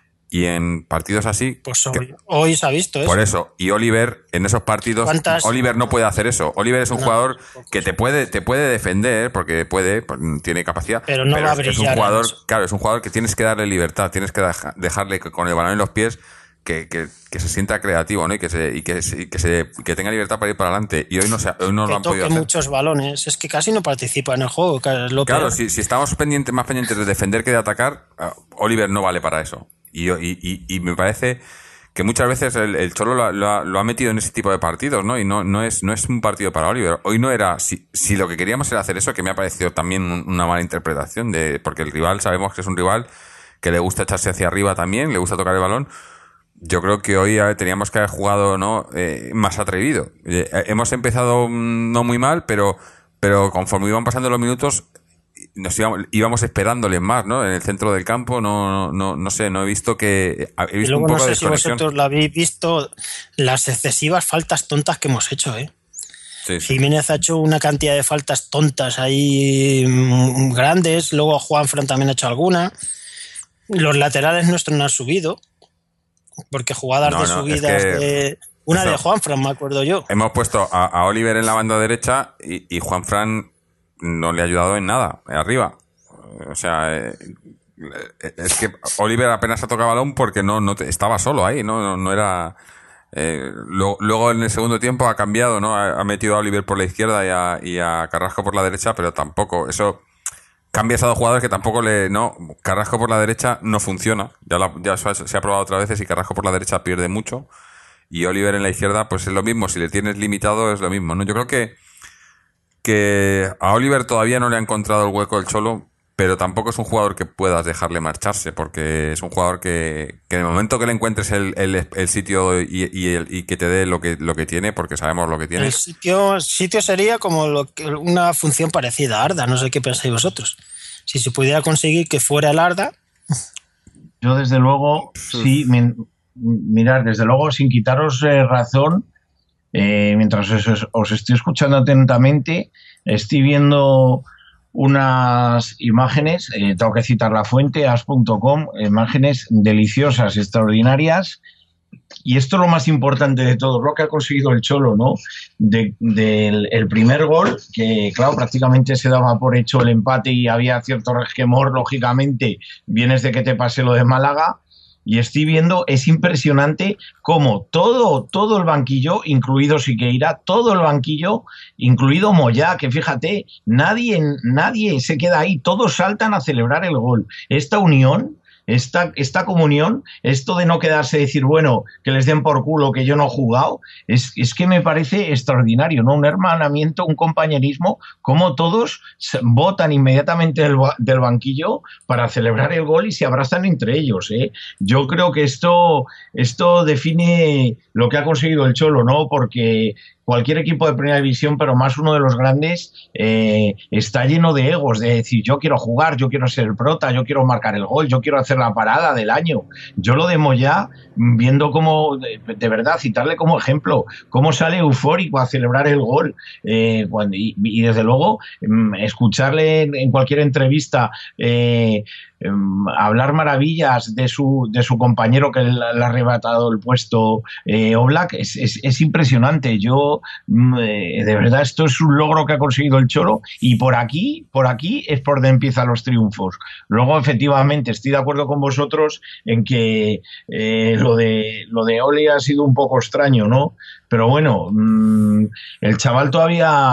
Y en partidos así... Pues hoy, que, hoy se ha visto eso. Por eso. Y Oliver, en esos partidos, ¿Cuántas? Oliver no puede hacer eso. Oliver es un No, jugador que te puede, te puede defender, porque puede, tiene capacidad. Pero no va a brillar es un jugador, en eso. claro, es un jugador que tienes que darle libertad, tienes que deja, dejarle con el balón en los pies que, que, que se sienta creativo, ¿no? Y que se, y que, y que se, que tenga libertad para ir para adelante. Y hoy no, se, hoy no que lo han podido toque hacer. muchos balones. Es que casi no participa en el juego. Es lo Claro, peor. si, si estamos pendientes, más pendientes de defender que de atacar, uh, Oliver no vale para eso. Y, y, y, y me parece que muchas veces el, el Cholo lo, lo, lo ha metido en ese tipo de partidos, ¿no? Y no, no es, no es un partido para Oliver. Hoy no era, si, si lo que queríamos era hacer eso, que me ha parecido también una mala interpretación de, porque el rival sabemos que es un rival que le gusta echarse hacia arriba también, le gusta tocar el balón. Yo creo que hoy teníamos que haber jugado, ¿no? Eh, más atrevido. Eh, hemos empezado no muy mal, pero, pero conforme iban pasando los minutos, nos íbamos, íbamos esperándoles más, ¿no? En el centro del campo, no, no, no sé, no he visto que he visto y luego un poco no sé de si desconexión. vosotros lo habéis visto, las excesivas faltas tontas que hemos hecho, ¿eh? Sí, sí. Jiménez ha hecho una cantidad de faltas tontas ahí mm, grandes, luego Juanfran también ha hecho alguna. Los laterales nuestros no han subido, porque jugadas No, de no, subidas es que de... Una eso. de Juanfran, me acuerdo yo. Hemos puesto a, a Oliver en la banda derecha y, y Juanfran no le ha ayudado en nada, arriba. O sea, eh, es que Oliver apenas ha tocado balón porque no, no te, estaba solo ahí, no, no, no era... Eh, lo, luego en el segundo tiempo ha cambiado, ¿no? Ha, ha metido a Oliver por la izquierda y a, y a Carrasco por la derecha, pero tampoco, eso... Cambias a dos jugadores que tampoco le... No, Carrasco por la derecha no funciona. Ya, la, ya se ha probado otras veces y Carrasco por la derecha pierde mucho. Y Oliver en la izquierda, pues es lo mismo. Si le tienes limitado, es lo mismo, ¿no? Yo creo que que a Oliver todavía no le ha encontrado el hueco el Cholo, pero tampoco es un jugador que puedas dejarle marcharse, porque es un jugador que, que en el momento que le encuentres el, el, el sitio y, y, el, y que te dé lo que, lo que tiene, porque sabemos lo que tiene. El sitio, sitio sería como lo que, una función parecida a Arda, no sé qué pensáis vosotros. Si se pudiera conseguir que fuera el Arda... Yo desde luego, sí, mi, mirad, desde luego, sin quitaros eh, razón, eh, mientras os, os estoy escuchando atentamente, estoy viendo unas imágenes, eh, tengo que citar la fuente, as punto com, imágenes deliciosas, extraordinarias, y esto es lo más importante de todo, lo que ha conseguido el Cholo, ¿no? De, del el primer gol, que claro, prácticamente se daba por hecho el empate y había cierto resquemor, lógicamente, vienes de que te pase lo de Málaga, y estoy viendo, es impresionante cómo todo, todo el banquillo, incluido Siqueira, todo el banquillo, incluido Moyá, que fíjate, nadie, nadie se queda ahí, todos saltan a celebrar el gol. Esta unión, esta, esta comunión, esto de no quedarse y decir, bueno, que les den por culo que yo no he jugado, es, es que me parece extraordinario, ¿no? Un hermanamiento, un compañerismo, como todos votan inmediatamente del, del banquillo para celebrar el gol y se abrazan entre ellos, ¿eh? Yo creo que esto, esto define lo que ha conseguido el Cholo, ¿no? Porque cualquier equipo de primera división, pero más uno de los grandes, eh, está lleno de egos, de decir, yo quiero jugar, yo quiero ser el prota, yo quiero marcar el gol, yo quiero hacer la parada del año. Yo lo de Moyá, viendo cómo, de, de verdad, citarle como ejemplo, cómo sale eufórico a celebrar el gol, eh, cuando, y, y desde luego, escucharle en, en cualquier entrevista, eh, hablar maravillas de su, de su compañero que le ha arrebatado el puesto, eh, Oblak, es, es, es impresionante. Yo, eh, de verdad, esto es un logro que ha conseguido el Cholo, y por aquí, por aquí es por donde empiezan los triunfos. Luego, efectivamente, estoy de acuerdo con vosotros en que eh, lo de lo de Oli ha sido un poco extraño, ¿no? Pero bueno, mmm, el chaval todavía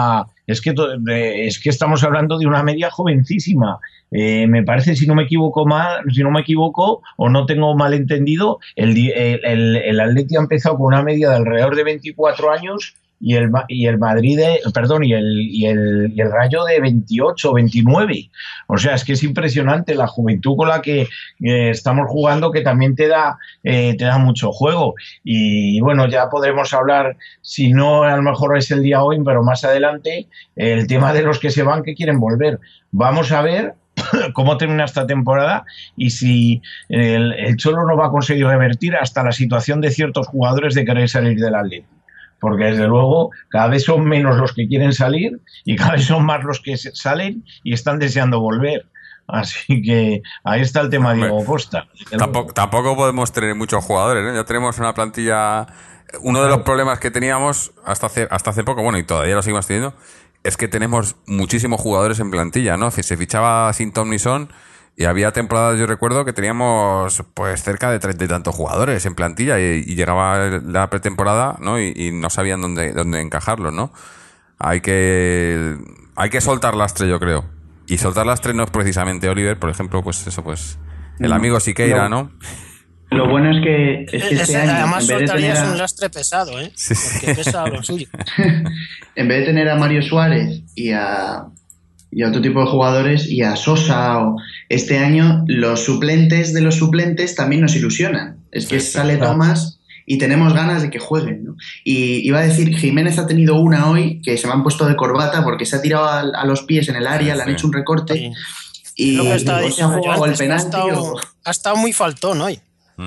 es que, es que estamos hablando de una media jovencísima. Eh, me parece, si no me equivoco mal, si no me equivoco o no tengo mal entendido, el, el, el, el Atleti ha empezado con una media de alrededor de veinticuatro años y el, y el Madrid, de, perdón, y el, y, el, y el Rayo de veintiocho, veintinueve. O sea, es que es impresionante la juventud con la que eh, estamos jugando, que también te da, eh, te da mucho juego. Y bueno, ya podremos hablar, si no a lo mejor es el día hoy, pero más adelante, el tema de los que se van, que quieren volver. Vamos a ver cómo termina esta temporada y si el, el Cholo no va a conseguir revertir hasta la situación de ciertos jugadores de querer salir del Atleti. Porque desde luego cada vez son menos los que quieren salir y cada vez son más los que salen y están deseando volver. Así que ahí está el tema de Diego Costa. Tampoco, tampoco podemos tener muchos jugadores, ¿eh? Ya tenemos una plantilla... Uno de los problemas que teníamos hasta hace, hasta hace poco, bueno, y todavía lo seguimos teniendo, es que tenemos muchísimos jugadores en plantilla, ¿no? Se fichaba sin ton ni son y había temporadas, yo recuerdo, que teníamos pues cerca de treinta y tantos jugadores en plantilla y, y llegaba la pretemporada, ¿no? Y, y no sabían dónde, dónde encajarlos, ¿no? Hay que hay que soltar lastre, yo creo. Y soltar lastre no es precisamente Oliver, por ejemplo, pues eso, pues el amigo Siqueira, ¿no? Lo bueno es que, es que este año, además en vez de tener soltarías a... un lastre pesado, ¿eh? Sí. Porque pesa lo suyo. En vez de tener a Mario Suárez y a, y a otro tipo de jugadores y a Sosa, o este año los suplentes de los suplentes también nos ilusionan. Es que Sí, sale claro. Tomás y tenemos ganas de que jueguen, ¿no? Y iba a decir, Jiménez ha tenido una hoy que se me han puesto de corbata porque se ha tirado a, a los pies en el área, Sí, le han sí. hecho un recorte Sí. y Lo que o estaba se ha diciendo yo jugado el antes, que ha penalti estado, o... ha estado muy faltón hoy.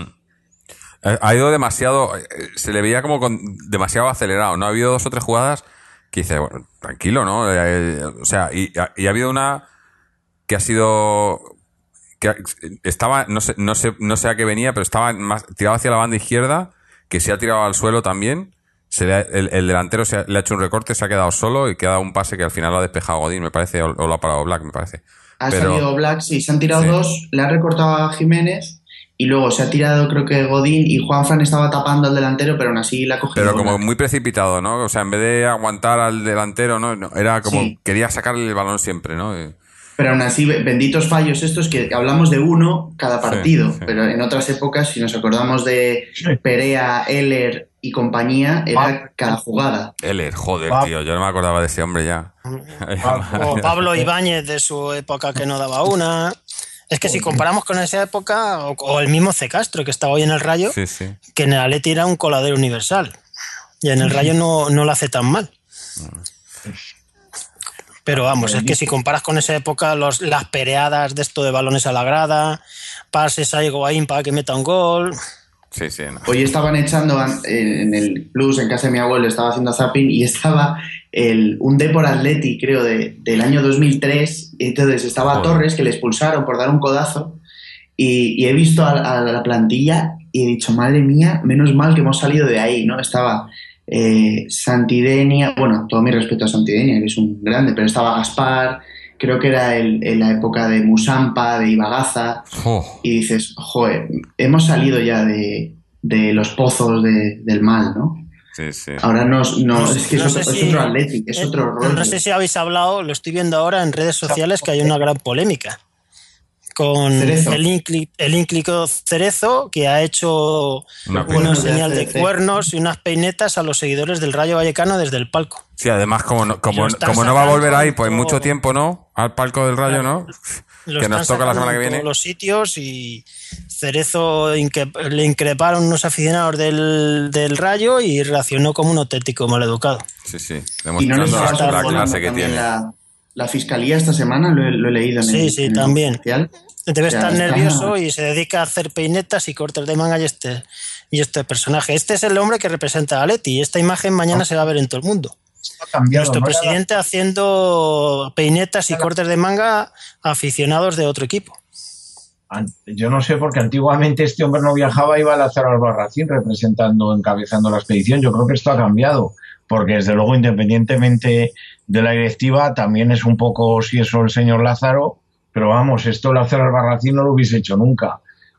Ha ido demasiado, se le veía como con demasiado acelerado, ¿no? Ha habido dos o tres jugadas que dice, bueno, tranquilo, ¿no? Eh, o sea, y, y ha habido una que ha sido, que estaba, no sé, no sé, no sé a qué venía, pero estaba más tirado hacia la banda izquierda, que se ha tirado al suelo también. Se le ha- el, el delantero se ha- le ha hecho un recorte, se ha quedado solo y queda un pase que al final lo ha despejado Godín, me parece, o, o lo ha parado Black, me parece. Ha Pero- salido Black, sí, se han tirado Sí. dos, le ha recortado a Jiménez y luego se ha tirado creo que Godín y Juanfran estaba tapando al delantero, pero aún así la ha cogido Pero como Black. muy precipitado, ¿no? O sea, en vez de aguantar al delantero, ¿no? No, era como, Sí. quería sacarle el balón siempre, ¿no? Y- Pero aún así, be- benditos fallos estos que hablamos de uno cada partido, sí. pero en otras épocas, si nos acordamos de Perea, Eller y compañía, era cada jugada. Eller, joder, Pa- tío, yo no me acordaba de ese hombre ya. O Pablo Ibáñez de su época que no daba una. Es que si comparamos con esa época, o, o el mismo C. Castro que estaba hoy en el Rayo, Sí, sí. que en el Atleti era un coladero universal. Y en el Rayo no, no lo hace tan mal. Pero vamos, es que si comparas con esa época, los, las pereadas de esto de balones a la grada, pases a Higuaín para que meta un gol. Sí, sí. No. Hoy estaban echando an- en el Plus, en casa de mi abuelo, estaba haciendo zapping y estaba el, un Depor Atleti, creo, de, del año dos mil tres. Entonces estaba Joder. Torres, que le expulsaron por dar un codazo. Y, y he visto a, a la plantilla y he dicho, madre mía, menos mal que hemos salido de ahí, ¿no? Estaba eh, Santidenia, bueno, todo mi respeto a Santidenia, que es un grande, pero estaba Gaspar, creo que era el, en la época de Musampa, de Ibagaza. Oh, Y dices, joder, hemos salido ya de, de los pozos de- del mal, ¿no? sí, sí. Ahora nos, no, es que No es, sé otro, es si- otro Athletic, es eh, otro rollo. No sé si habéis hablado, lo estoy viendo ahora en redes sociales, que hay una gran polémica con Cerezo. el, íncli- el ínclico Cerezo, que ha hecho Una una pena. señal de C C. cuernos y unas peinetas a los seguidores del Rayo Vallecano desde el palco. Sí, además, como no, como, Lo están como no va a volver ahí, pues sacando mucho todo. tiempo, ¿no? Al palco del Rayo, ¿no? Lo Que nos están toca la sacando semana que en viene. todos los sitios y Cerezo inque- le increparon unos aficionados del, del Rayo y reaccionó como un auténtico maleducado. Sí, sí. Y no les Demostrando va a la, estar la poniendo clase que también tiene. la, la fiscalía esta semana, lo he, lo he leído en Sí, el, sí, en el también. oficial. Debe O sea, estar está- nervioso y se dedica a hacer peinetas y cortes de manga y este, y este personaje. Este es el hombre que representa a Leti y esta imagen mañana se va a ver en todo el mundo. Ha cambiado, Nuestro ¿no? Era- presidente haciendo peinetas y cortes de manga a aficionados de otro equipo. An- Yo no sé, porque antiguamente este hombre no viajaba, iba a Lázaro Albarracín representando, encabezando la expedición. Yo creo que esto ha cambiado, porque desde luego, independientemente de la directiva, también es un poco si eso el señor Lázaro, pero vamos, esto Lázaro Albarracín no lo hubiese hecho nunca.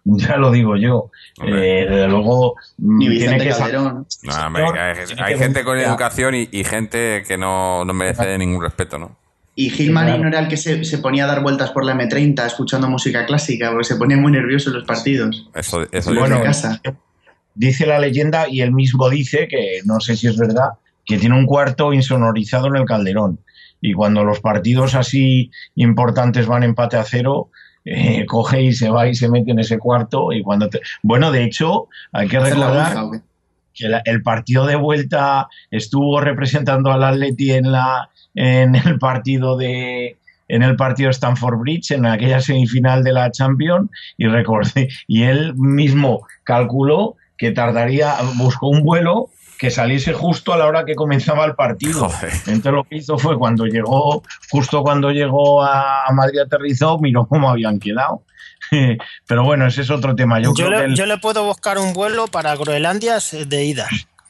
Ya lo digo yo. Eh, desde luego, Ni tiene Vicente que Calderón. No, hombre, hay, hay gente con educación y, y gente que no, no merece ningún respeto, ¿no? Y Gil Marín era el que se, se ponía a dar vueltas por la eme treinta escuchando música clásica, porque se ponía muy nervioso en los partidos. Eso, eso Bueno, yo en creo. casa. Dice la leyenda, y él mismo dice, que no sé si es verdad, que tiene un cuarto insonorizado en el Calderón. Y cuando los partidos así importantes van empate a cero, eh, coge y se va y se mete en ese cuarto. Y cuando te... Bueno, de hecho, hay que ¿Hacer la recordar Ouija o qué? que la- el partido de vuelta estuvo representando al Atleti en la en el partido de en el partido de Stamford Bridge, en aquella semifinal de la Champions, y recordé, y él mismo calculó que tardaría, buscó un vuelo que saliese justo a la hora que comenzaba el partido. Joder. Entonces lo que hizo fue, cuando llegó, justo cuando llegó a, a Madrid, aterrizó, miró cómo habían quedado. Pero bueno, ese es otro tema. Yo, Yo, creo le, que el- yo le puedo buscar un vuelo para Groenlandia de ida.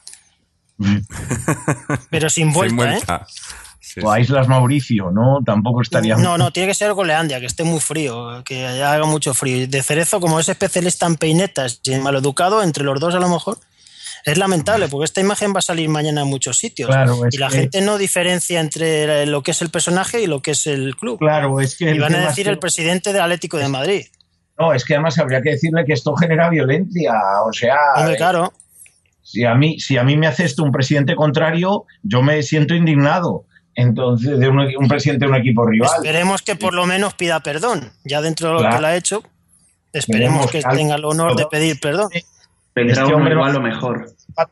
Pero sin vuelta, Sin ¿eh? vuelta. Sí, o a Islas Mauricio, ¿no? Tampoco estaría... No, no, tiene que ser Groenlandia, que esté muy frío, que haga mucho frío. Y de Cerezo, como es especialista en peinetas y en maleducado, entre los dos a lo mejor, es lamentable, porque esta imagen va a salir mañana en muchos sitios. Claro, es y la que- gente no diferencia entre lo que es el personaje y lo que es el club. Claro, es que... Y el van a tema es decir que- el presidente del Atlético de Madrid. No, es que además habría que decirle que esto genera violencia. O sea, Hombre, eh, claro. si a mí, si a mí me hace esto un presidente contrario, yo me siento indignado. Entonces, de un, un presidente de un equipo rival. Esperemos que por lo menos pida perdón. Ya dentro de lo Claro. que le ha hecho, esperemos Esperemos que que tenga el honor de pedir perdón. Vendrá Este uno hombre igual no- o mejor.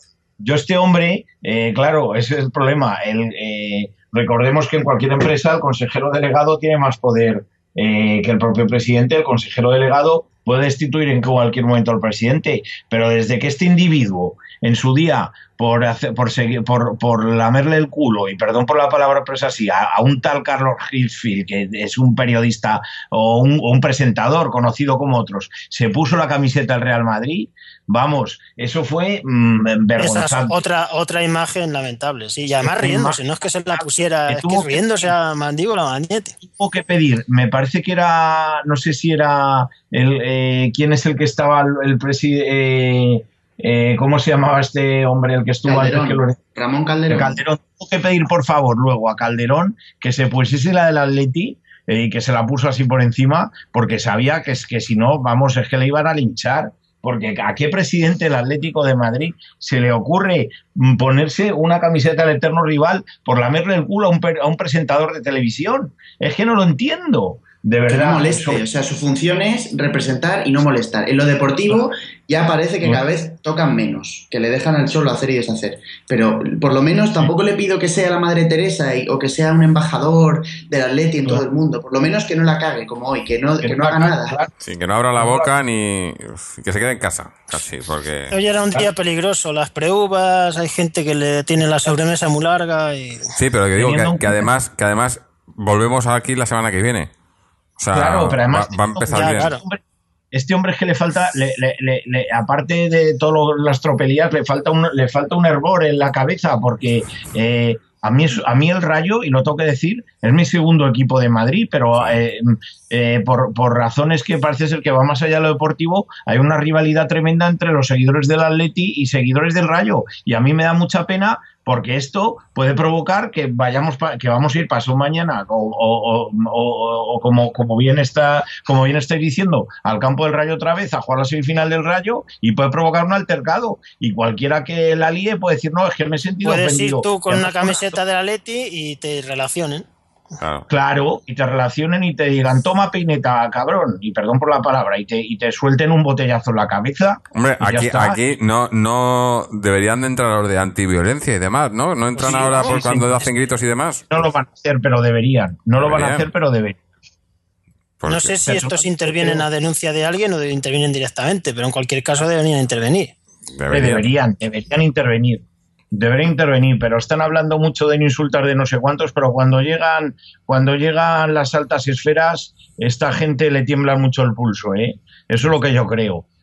Yo este hombre, eh, claro, ese es el problema. El, eh, recordemos que en cualquier empresa el consejero delegado tiene más poder eh, que el propio presidente. El consejero delegado puede destituir en cualquier momento al presidente, pero desde que este individuo en su día, por hacer, por, seguir, por, por lamerle el culo, y perdón por la palabra, pero es así, a, a un tal Carlos Hirschfield, que es un periodista o un, o un presentador conocido como otros, se puso la camiseta del Real Madrid, vamos, eso fue mmm, Esa es vergonzante. otra, otra imagen lamentable, sí. Y además Otra riéndose, imagen. no es que se la pusiera, Que es que tuvo que- riéndose a mandíbula, mañete. Tuvo que pedir, me parece que era, no sé si era el, eh, quién es el que estaba el, el presidente, eh, eh, ¿cómo se llamaba este hombre el que estuvo Calderón. antes que lo Ramón Calderón. Calderón? Tuvo que pedir, por favor, luego a Calderón que se pusiese la del Atleti eh, y que se la puso así por encima, porque sabía que, es, que si no, vamos, es que le iban a linchar. Porque ¿a qué presidente del Atlético de Madrid se le ocurre mm, ponerse una camiseta del eterno rival por lamerle el culo a un, per- a un presentador de televisión? Es que no lo entiendo, de Que verdad. no moleste, Eso- o sea, su función es representar y no molestar. En lo deportivo ya parece que cada vez tocan menos, que le dejan al solo hacer y deshacer. Pero por lo menos tampoco le pido que sea la Madre Teresa y- o que sea un embajador del Atleti en todo el mundo. Por lo menos que no la cague como hoy, que no, que no haga nada. Claro. Sí, que no abra la boca ni uf, que se quede en casa, casi, porque Hoy era un día peligroso, las preuvas, hay gente que le tiene la sobremesa muy larga y... sí, pero que digo Teniendo que, en que cuenta- además que además volvemos aquí la semana que viene. O sea, Claro, pero además va, va a empezar Ya, bien. claro. Este hombre- Este hombre es que le falta, le, le- le- le- aparte de todas las tropelías, le falta un, le falta un hervor en la cabeza, porque eh, a mí, es- a mí el Rayo, y lo tengo que decir, es mi segundo equipo de Madrid, pero eh, eh, por, por razones que parece ser que va más allá de lo deportivo, hay una rivalidad tremenda entre los seguidores del Atleti y seguidores del Rayo, y a mí me da mucha pena, porque esto puede provocar que vayamos pa- que vamos a ir pasado mañana o, o- o- o- o como, como bien está como bien estáis diciendo, al campo del Rayo otra vez a jugar la semifinal del Rayo, y puede provocar un altercado, y cualquiera que la líe puede decir, no, es que me he sentido Puedes ir ofendido. tú con Y una además, camiseta del Atleti y te relacionen. Claro. claro, y te relacionen y te digan, toma peineta, cabrón, y perdón por la palabra, y te, y te suelten un botellazo en la cabeza. Hombre, y ya aquí, está. aquí no, no deberían de entrar los de antiviolencia y demás, ¿no? No entran Sí, ahora sí, por sí. cuando hacen gritos y demás. No lo van a hacer, pero deberían. No lo van a Deberían. hacer, pero deberían. Porque- No sé si Pero- estos intervienen a denuncia de alguien o de- intervienen directamente, pero en cualquier caso deberían intervenir. Deberían. Deberían, deberían intervenir. Deberían intervenir, pero están hablando mucho de no insultar de no sé cuántos, pero cuando llegan, cuando llegan las altas esferas, esta gente le tiembla mucho el pulso, ¿eh? Eso es lo que yo creo.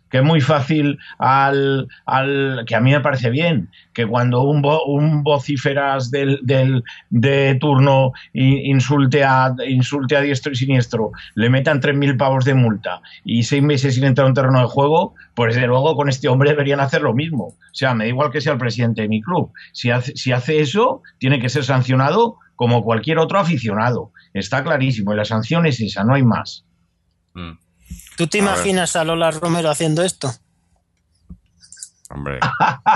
que es muy fácil al, al que a mí me parece bien, que cuando un, vo, un vociferas del, del, de turno insulte a, insulte a diestro y siniestro, le metan tres mil pavos de multa y seis meses sin entrar a un terreno de juego, pues desde luego con este hombre deberían hacer lo mismo. O sea, me da igual que sea el presidente de mi club. Si hace, si hace eso, tiene que ser sancionado como cualquier otro aficionado. Está clarísimo, y la sanción es esa, no hay más. Mm. ¿Tú te A imaginas ver. a Lola Romero haciendo esto? Hombre.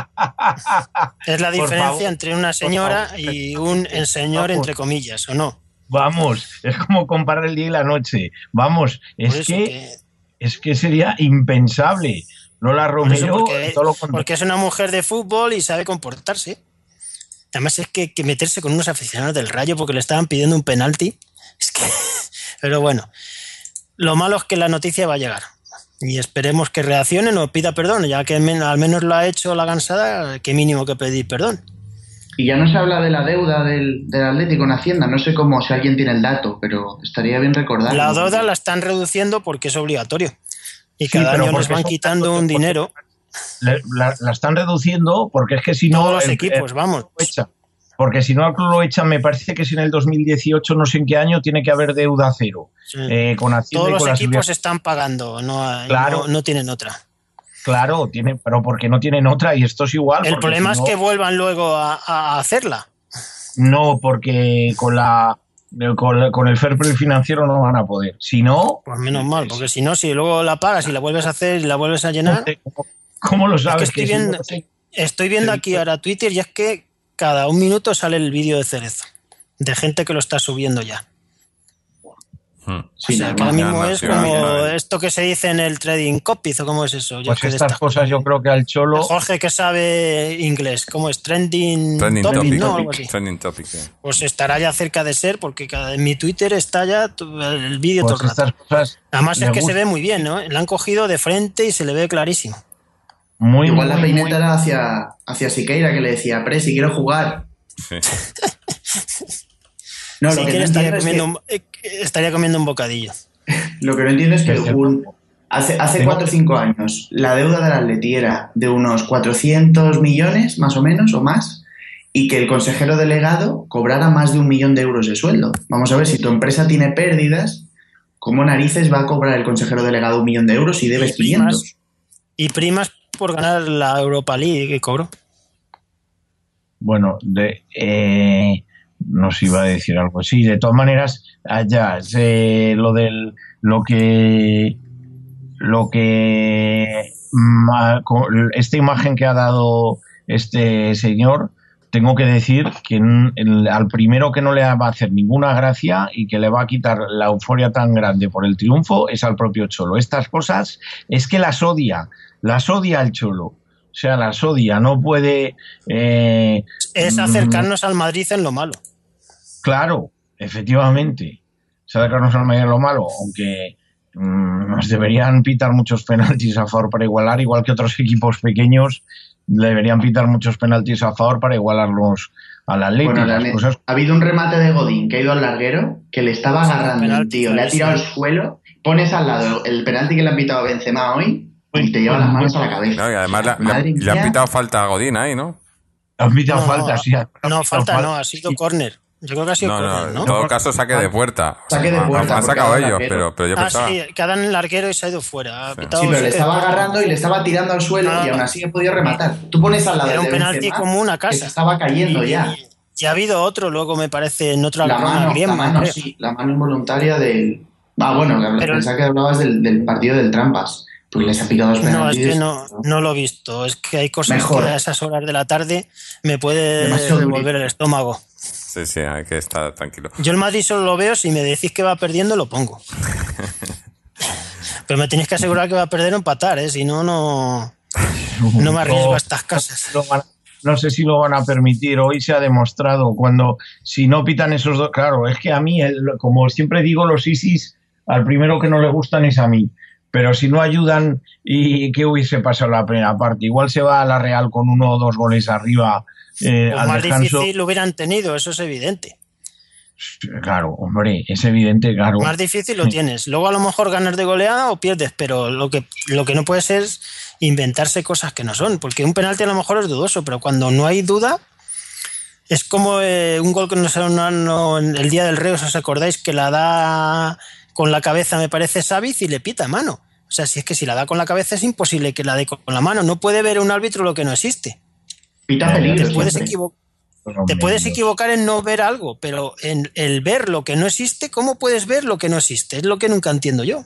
Es la Por diferencia favor, entre una señora favor. y un señor, Vamos. entre comillas, ¿o no? Vamos, es como comparar el día y la noche. Vamos, Por es eso que, que- es que sería impensable. Lola por eso, Romero, porque, todo lo contrario. porque es una mujer de fútbol y sabe comportarse. Además es que, que meterse con unos aficionados del Rayo porque le estaban pidiendo un penalti. Es que... Pero bueno, lo malo es que la noticia va a llegar. Y esperemos que reaccionen o pida perdón. Ya que men- al menos lo ha hecho la Gansada, qué mínimo que pedir perdón. Y ya no se habla de la deuda del, del Atlético en Hacienda. No sé cómo, si alguien tiene el dato, pero estaría bien recordarlo. La deuda la están reduciendo porque es obligatorio. Y Sí, cada pero año les porque van son quitando tantos un deportes. dinero. Le- la, la están reduciendo porque es que si no Todos los el- equipos, el- vamos. lo echa. Porque si no al club lo echan, me parece que si en el dos mil dieciocho, no sé en qué año, tiene que haber deuda cero. Sí. Eh, con Hacienda Todos y los con la equipos seguridad. están pagando, no, hay- Claro. no, no tienen otra. Claro, tiene, pero porque no tienen otra y esto es igual. El porque problema si es no- que vuelvan luego a, a hacerla. No, porque con la con, con el fair play financiero no van a poder. Si no, Pues menos mal, porque si no, si luego la pagas y la vuelves a hacer y la vuelves a llenar. ¿cómo, cómo lo sabes? estoy si no viendo- lo sé? Estoy viendo aquí ahora Twitter y es que cada un minuto sale el vídeo de Cerezo, de gente que lo está subiendo ya. Hmm. Sí, o sea, normal. que ahora mismo Ya, es sí, como ya, ya. esto que se dice en el trading copies o cómo es eso. Yo Pues es que de estas estas cosas yo creo que al Cholo... Jorge que sabe inglés, ¿cómo es? Trending, Trending topic, topic. ¿no? Algo así. Trending topic, sí. Pues estará ya cerca de ser, porque cada, en mi Twitter está ya tu- el vídeo Pues todo el rato. estas cosas Además me es que se gustan. ve muy bien, ¿no? La han cogido de frente y se le ve clarísimo. muy, Igual la muy, peineta muy- era hacia, hacia Siqueira, que le decía, Presi, quiero jugar. Sí. No, Si lo que, no quiere estaría entiendo es comiendo, que, un, eh, estaría comiendo un bocadillo. lo que no entiendo es que Desde un- luego. hace, hace Tengo- cuatro o cinco años la deuda del Atleti era de unos cuatrocientos millones, más o menos, o más, y que el consejero delegado cobrara más de un millón de euros de sueldo. Vamos a ver, si tu empresa tiene pérdidas, ¿cómo narices va a cobrar el consejero delegado un millón de euros y debes Y primas. quinientos? Y primas por ganar la Europa League que cobró. Bueno, de, eh, no sé, iba a decir algo. Sí, de todas maneras, allá, eh, lo del, lo que, lo que, ma- co- esta imagen que ha dado este señor, tengo que decir que en- el- al primero que no le va a hacer ninguna gracia y que le va a quitar la euforia tan grande por el triunfo es al propio Cholo. Estas cosas es que las odia, las odia al Cholo. O sea, las odia, no puede... eh, Es Mm. acercarnos al Madrid en lo malo. Claro, efectivamente. Sacarnos al medio lo malo, aunque mm, nos deberían pitar muchos penaltis a favor para igualar, igual que otros equipos pequeños deberían pitar muchos penaltis a favor para igualarlos al Atlético. Bueno, Las le- cosas- ha habido un remate de Godín que ha ido al larguero, que le estaba Sí, agarrando el penalti, tío, le ha tirado al clarísimo. suelo, pones al lado el penalti que le han pitado a Benzema hoy y te lleva las manos a la cabeza. No, y además la- la- Madre le han mía. pitado falta a Godín ahí, ¿no? han pitado No, falta, no, sí. han no, pitado falta falta. no, ha sido córner. Yo creo que ha sido No, no, córner, en ¿no? todo caso saque de puerta. Saque de Han- puerta, Han porque sacado ha dado ellos, larguero. pero, pero yo Ah, pensaba... sí, quedan en el larguero y se ha ido fuera. Ha Sí. pitado Sí, pero le ese- estaba agarrando y le estaba tirando al suelo No, y aún así ha podido rematar. Tú pones al lado Era del un de penalti Benzema, como una que casa. se estaba cayendo Y- ya. Y, y ha habido otro, luego me parece, en otra La ronda, mano, la Griezmann, mano, creo. sí, la mano involuntaria del... Ah, bueno, Pero- pensaba que hablabas del, del partido del Trampas. Pues les ha picado dos No, es penaltis. que no, no lo he visto. Es que hay cosas Mejor. que a esas horas de la tarde me puede Demasiado revolver durito. el estómago. Sí, sí, hay que estar tranquilo. Yo el Madrid solo lo veo, si me decís que va perdiendo, lo pongo. Pero me tenéis que asegurar que va a perder o empatar, ¿eh? Si no, no, no me arriesgo a estas cosas. Lo van- no sé si lo van a permitir. Hoy se ha demostrado cuando si no pitan esos dos, claro, es que a mí, el- como siempre digo, los ISIS al primero que no le gustan es a mí. Pero si no ayudan, ¿y qué hubiese pasado en la primera parte? Igual se va a la Real con uno o dos goles arriba eh, Pues al más descanso. difícil lo hubieran tenido, eso es evidente. Claro, hombre, es evidente, claro. Más difícil lo tienes. Luego a lo mejor ganas de goleada o pierdes, pero lo que, lo que no puede ser es inventarse cosas que no son, porque un penalti a lo mejor es dudoso, pero cuando no hay duda, es como eh, un gol que nos no, el día del Rey, ¿os acordáis? Que la da con la cabeza, me parece, Savic y le pita a mano. O sea, si es que si la da con la cabeza es imposible que la dé con la mano. No puede ver un árbitro lo que no existe. Pita peligro. Te puedes equivocar. Te puedes equivocar en no ver algo, pero en el ver lo que no existe, ¿cómo puedes ver lo que no existe? Es lo que nunca entiendo yo.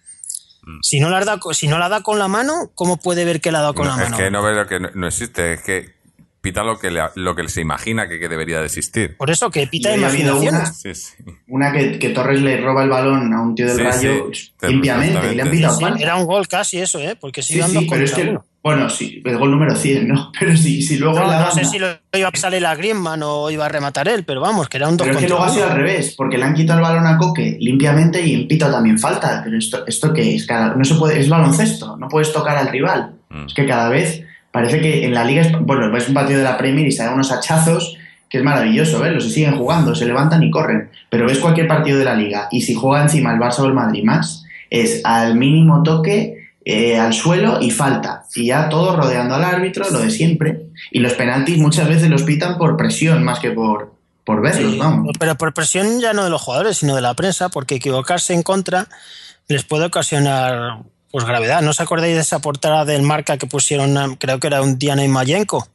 Mm. Si no la da, si no la da con la mano, ¿cómo puede ver que la ha dado con no, la mano? Es que no ve lo que no, no existe, es que pita lo que, le, lo que se imagina que, que debería de existir. Por eso, que pita imaginaciones. Una, sí, sí. una que, que Torres le roba el balón a un tío del sí, Rayo sí, limpiamente y le han pitado sí, Era un gol casi eso, ¿eh? Porque sí, sí, pero es que uno. Bueno, sí, el gol número cien, ¿no? Pero sí, si luego... No, la no banda, sé si lo iba a salir a Griezmann o iba a rematar él, pero vamos, que era un dos Pero es que luego ha sido al revés, porque le han quitado el balón a Coque limpiamente y en pito también falta. Pero esto, ¿esto qué es? Cada, no se puede, es baloncesto, no puedes tocar al rival. Mm. Es que cada vez parece que en la liga... Es, bueno, es un partido de la Premier y se dan unos hachazos que es maravilloso verlos, se siguen jugando, se levantan y corren. Pero ves cualquier partido de la liga y si juega encima el Barça o el Madrid más, es al mínimo toque... Eh, al suelo y falta. Y ya todo rodeando al árbitro, lo de siempre. Y los penaltis muchas veces los pitan por presión más que por, por verlos, sí, vamos. Pero por presión ya no de los jugadores, sino de la prensa, porque equivocarse en contra les puede ocasionar pues gravedad. ¿No os acordáis de esa portada del Marca que pusieron, creo que era un Diana Imayenko,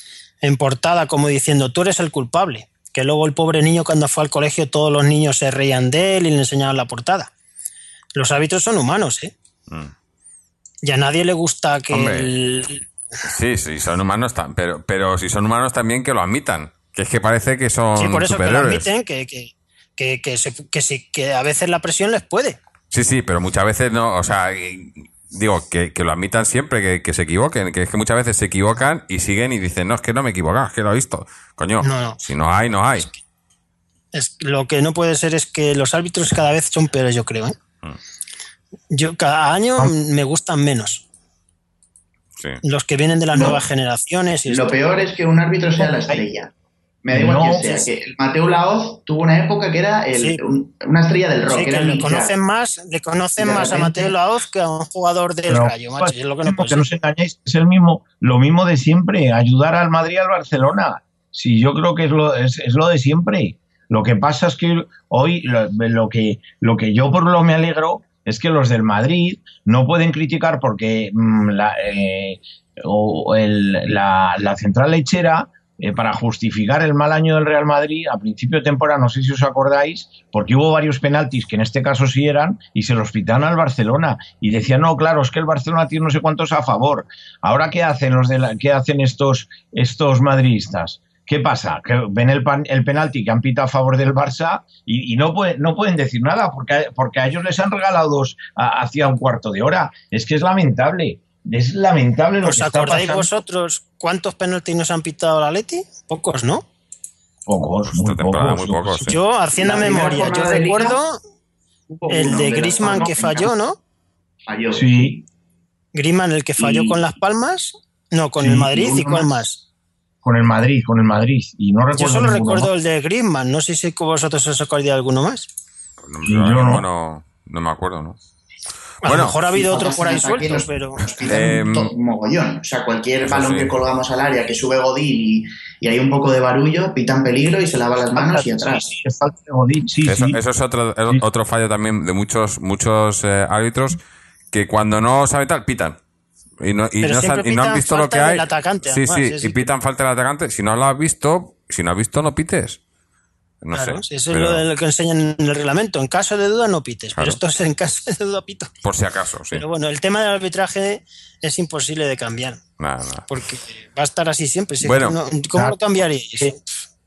en portada como diciendo, tú eres el culpable? Que luego el pobre niño cuando fue al colegio todos los niños se reían de él y le enseñaban la portada. Los árbitros son humanos, ¿eh? Mm. Y a nadie le gusta que... Hombre, el... Sí, sí, son humanos, pero, pero si son humanos también que lo admitan. Que es que parece que son sí, por eso superiores. Que lo admiten, que, que, que, que, se, que, se, que a veces la presión les puede. Sí, sí, pero muchas veces no, o sea, digo, que, que lo admitan siempre, que, que se equivoquen, que es que muchas veces se equivocan y siguen y dicen, no, es que no me he equivocado, es que lo he visto. Coño, no, no. Si no hay, no hay. Es que, es, lo que no puede ser es que los árbitros cada vez son peores, yo creo, ¿eh? Mm. Yo cada año ah. me gustan menos. Sí. Los que vienen de las no. nuevas generaciones. Y lo esto. Peor es que un árbitro sea la estrella. Me da igual no, que sea. Sí. Que el Mateu Laoz tuvo una época que era el, sí. un, una estrella del rock. Sí, que, era le conocen más, le conocen más repente, a Mateu Laoz que a un jugador del pero, Rayo, macho. Es lo que no puede ser. No os engañéis, es el mismo, lo mismo de siempre, ayudar al Madrid y al Barcelona. Sí, yo creo que es lo, es, es lo de siempre. Lo que pasa es que hoy lo, lo que lo que yo por lo me alegro es que los del Madrid no pueden criticar porque mmm, la, eh, o el, la, la central lechera, eh, para justificar el mal año del Real Madrid, a principio de temporada, no sé si os acordáis, porque hubo varios penaltis que en este caso sí eran, y se los pitaron al Barcelona. Y decían, no, claro, es que el Barcelona tiene no sé cuántos a favor. Ahora, ¿qué hacen los de la, qué hacen estos, estos madridistas? ¿Qué pasa? Que ven el, pan, el penalti que han pitado a favor del Barça y, y no, puede, no pueden decir nada porque, porque a ellos les han regalado dos a, hacia un cuarto de hora. Es que es lamentable. Es lamentable lo que está pasando. ¿Os acordáis vosotros cuántos penaltis nos han pitado al Atleti? Pocos, ¿no? Pocos, muy pocos. Muy pocos sí. Yo, haciendo memoria, yo recuerdo el de Griezmann que falló, ¿no? Falló. Sí. Griezmann, el que falló y... con Las Palmas. No, con sí, el Madrid y cuál más. Con el Madrid, con el Madrid. Y no recuerdo. Yo solo recuerdo más. El de Griezmann. No sé si vosotros os acordáis de alguno más. No, yo, yo no. No, no me acuerdo, ¿no? A bueno, lo mejor ha habido otro por ahí suelto, los, pero... Nos eh, un mogollón. O sea, cualquier balón sí. que colgamos al área, que sube Godín y, y hay un poco de barullo, pitan peligro y se lava las manos y atrás. Sí, sí, falta de Godín, sí, eso, sí. eso es otro, sí. otro fallo también de muchos, muchos eh, árbitros que cuando no saben tal, pitan. Y no, y, no, y no han visto lo que hay. Atacante, sí, además, sí, sí, sí, y pitan falta del atacante. Si no lo has visto, si no has visto, no pites. No claro, sé. Eso pero... es lo que enseñan en el reglamento. En caso de duda, no pites. Claro. Pero esto es en caso de duda, pito. Por si acaso, sí. Pero bueno, el tema del arbitraje es imposible de cambiar. Nada, nada. Porque va a estar así siempre. Si bueno, no, ¿cómo claro. lo cambiaréis?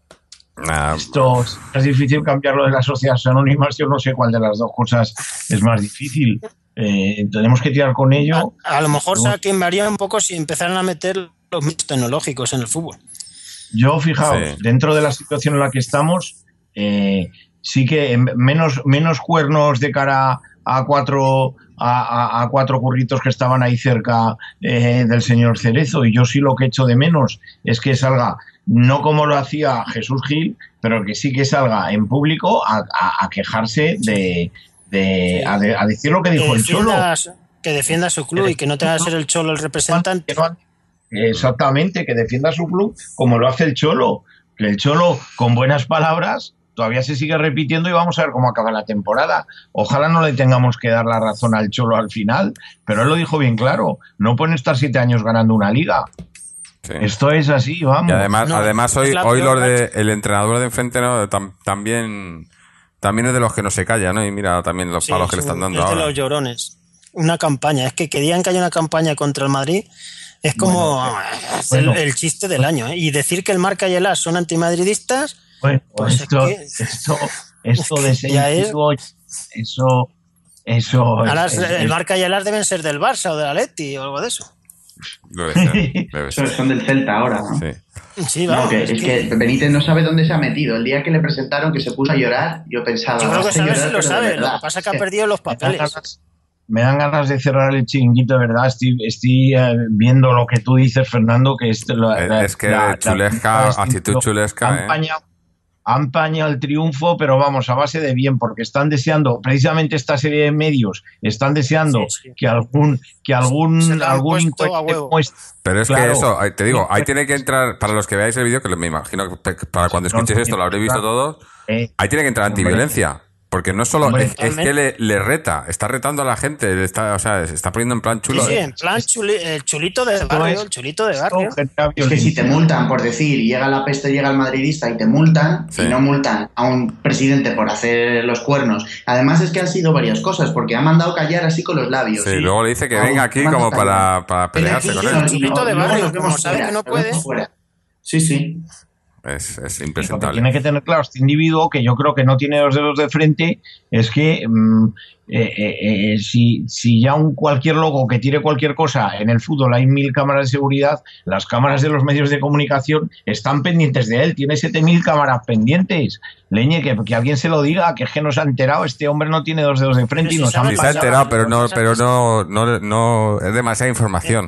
Nada. Esto es difícil cambiarlo de las sociedades anónimas. Yo no sé cuál de las dos cosas es más difícil. Eh, tenemos que tirar con ello. A, a lo mejor se cambiaría un poco si empezaran a meter los medios tecnológicos en el fútbol. Yo, fijaos, sí. dentro de la situación en la que estamos, eh, sí que menos, menos cuernos de cara a cuatro a, a, a cuatro curritos que estaban ahí cerca eh, del señor Cerezo, y yo sí lo que echo de menos es que salga no como lo hacía Jesús Gil, pero que sí que salga en público a, a, a quejarse de, de, a, de a decir lo que dijo que el Cholo. Que defienda su club y que no tenga que ser el Cholo el representante. Exactamente, que defienda su club como lo hace el Cholo. Que el Cholo, con buenas palabras, todavía se sigue repitiendo y vamos a ver cómo acaba la temporada. Ojalá no le tengamos que dar la razón al Cholo al final, pero él lo dijo bien claro, no pueden estar siete años ganando una liga. Sí. Esto es así, vamos. Y además, no, además hoy, hoy los de, el entrenador de enfrente, ¿no? Tam, también, también es de los que no se calla, ¿no? Y mira también los sí, palos que le están dando es ahora. De los llorones. Una campaña, es que que digan que hay una campaña contra el Madrid es como bueno, es bueno. El, el chiste del año, ¿eh? Y decir que el Marca y el As son antimadridistas. Bueno, pues esto, es que, esto, esto de sentido, es... eso, eso. Ahora, es, el es, Marca y el As deben ser del Barça o del Atleti o algo de eso. Debe ser, debe ser. Son del Celta ahora, ¿no? Sí. Sí, vamos, no, que, es, es que... que Benítez no sabe dónde se ha metido. El día que le presentaron que se puso a llorar, yo pensaba. Yo creo que sabe si lo sabe. Lo que pasa es que ha perdido los papeles. Me dan ganas de cerrar el chiringuito, de verdad. Estoy, estoy eh, viendo lo que tú dices, Fernando, que es, la, es que la, chulesca, la, actitud chulesca. Han pañado eh. el triunfo, pero vamos, a base de bien, porque están deseando, precisamente esta serie de medios, están deseando sí, sí. que algún que algún algún muestre. Pero es claro, que eso, te digo, ahí tiene que entrar, para los que veáis el vídeo, que me imagino que para cuando escuchéis esto lo habréis visto todos, ahí tiene que entrar antiviolencia. Porque no solo Hombre, es, es que le, le reta, está retando a la gente, está, o sea, se está poniendo en plan chulo. Sí, sí, en plan chuli, el chulito de barrio, el chulito de barrio. Es que si te multan por decir, llega la peste, llega el madridista y te multan, sí. y no multan a un presidente por hacer los cuernos. Además es que han sido varias cosas, porque ha mandado callar así con los labios. Sí, ¿sí? Luego le dice que venga aquí como para, para pelearse aquí, con él. El chulito no, de barrio, no, como sabe que no puede. Sí, sí. Es, es impresentable. Tiene que tener claro este individuo, que yo creo que no tiene los dedos de frente, es que mmm, eh, eh, eh, si, si ya un cualquier loco que tire cualquier cosa en el fútbol hay mil cámaras de seguridad, las cámaras de los medios de comunicación están pendientes de él, tiene siete mil cámaras pendientes. Leñe, que, que alguien se lo diga, que es que no se ha enterado, este hombre no tiene dos dedos de frente y nos han pasado. Se ha enterado, pero no, pero no, no, no es demasiada información.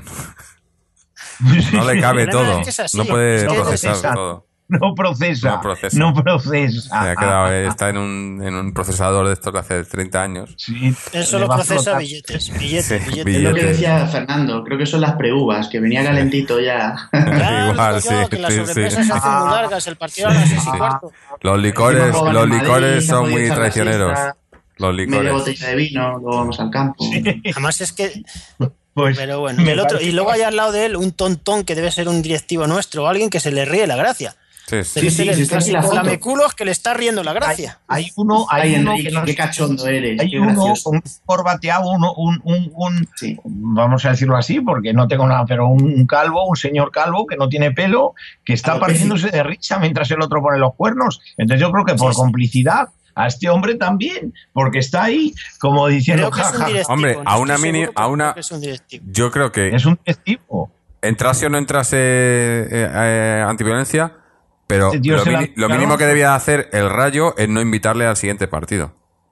No le cabe todo, no puede procesar todo. No procesa, no procesa. No procesa. Se ha quedado, está en un, en un procesador de estos de hace treinta años. Sí, él solo procesa billetes, billetes, sí, billetes. billetes. Es lo que decía Fernando, creo que son las pre-uvas, que venía calentito ya. Claro, igual, sí, yo, que las sobremesas sí, sí. se hacen muy largas, el partido a las seis y cuarto. Los licores, los licores son muy traicioneros. Los licores. Media botella de vino, luego vamos al campo. Sí. Además es que... Pues pero bueno, y, el otro, y luego hay al lado de él un tontón que debe ser un directivo nuestro o alguien que se le ríe la gracia. Sí, sí, sí, sí, el clásico lameculos que le está riendo la gracia. Hay, hay uno, hay Ay, uno Enrique, que no, qué cachondo eres. Hay uno un corbateado, uno, un, un, un sí. vamos a decirlo así, porque no tengo nada, pero un, un calvo, un señor calvo que no tiene pelo, que está partiéndose de risa mientras el otro pone los cuernos. Entonces yo creo que por sí, complicidad a este hombre también, porque está ahí como diciendo creo que es un hombre, no a una mini, a una que es un yo creo que es un directivo. Entrase o no entrase eh, eh, antiviolencia. Pero lo, mini, lo mínimo que debía hacer el Rayo es no invitarle al siguiente partido.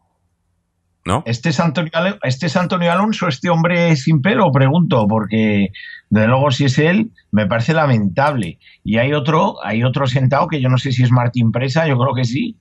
¿No? ¿Este es Antonio, este es Antonio Alonso, este hombre sin pelo? Pregunto, porque de luego si es él, me parece lamentable. Y hay otro, hay otro sentado que yo no sé si es Martín Presa, yo creo que sí.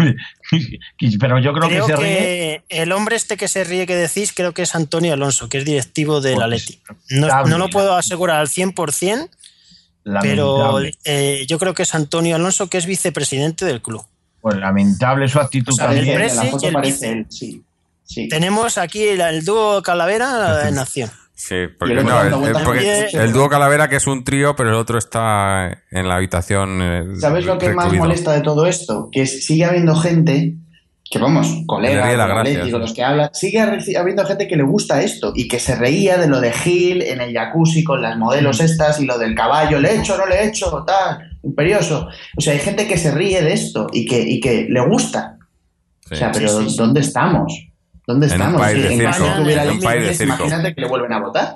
Pero yo creo, creo que se que ríe. El hombre este que se ríe que decís, creo que es Antonio Alonso, que es directivo del Atleti. No, no lo puedo asegurar al cien por ciento. Pero eh, yo creo que es Antonio Alonso, que es vicepresidente del club. Pues lamentable su actitud, o sea, también. El presi y el vice. Él, sí, sí. Tenemos aquí el, el dúo Calavera en acción. Sí, porque, no, el, el, porque el dúo Calavera, que es un trío, pero el otro está en la habitación. ¿Sabes lo que recluido. Más molesta de todo esto? Que sigue habiendo gente... que vamos, colegas, atléticos, los que hablan, sigue habiendo gente que le gusta esto y que se reía de lo de Gil en el jacuzzi con las modelos estas y lo del caballo, le he hecho, no le he hecho, tal, imperioso. O sea, hay gente que se ríe de esto y que, y que le gusta. Sí, o sea, pero sí, sí, ¿dónde estamos? ¿Dónde en estamos? Un país si de en circo, caso tuviera en un país de circo. Imagínate que le vuelven a votar.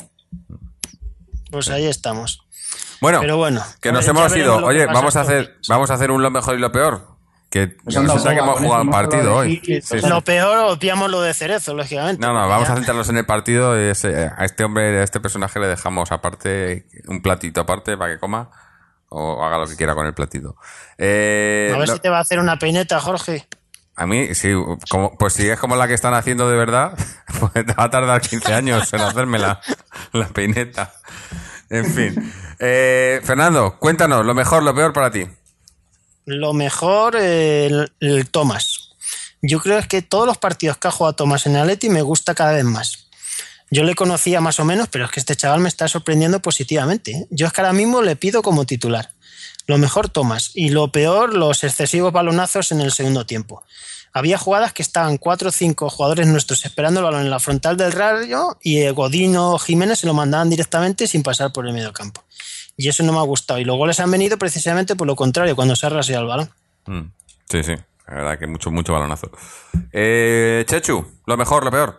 Pues ahí estamos. Bueno, pero bueno que nos hemos ido. Oye, vamos a hacer, vamos a hacer un lo mejor y lo peor. Que pues resulta que hemos jugado un partido hoy. Sí, sí, lo peor, obviamos lo de Cerezo, lógicamente. No, no, vamos ya. a centrarnos en el partido. Ese, a este hombre, a este personaje le dejamos aparte un platito aparte para que coma. o haga lo que quiera con el platito. Eh, a ver lo, si te va a hacer una peineta, Jorge. A mí, sí, como, pues si es como la que están haciendo de verdad, pues va a tardar quince años en hacerme la, la peineta. En fin. Eh, Fernando, cuéntanos, lo mejor, lo peor para ti. Lo mejor, eh, el, el Thomas. Yo creo que todos los partidos que ha jugado Thomas en el Atleti me gusta cada vez más. Yo le conocía más o menos, pero es que este chaval me está sorprendiendo positivamente, ¿eh? Yo es que ahora mismo le pido como titular. Lo mejor, Thomas. Y lo peor, los excesivos balonazos en el segundo tiempo. Había jugadas que estaban cuatro o cinco jugadores nuestros esperando el balón en la frontal del radio y Godín o Jiménez se lo mandaban directamente sin pasar por el medio campo. Y eso no me ha gustado. Y los goles han venido precisamente por lo contrario, cuando se ha raseado el balón. Mm, sí, sí. La verdad que mucho, mucho balonazo. Eh, Chechu, lo mejor, lo peor.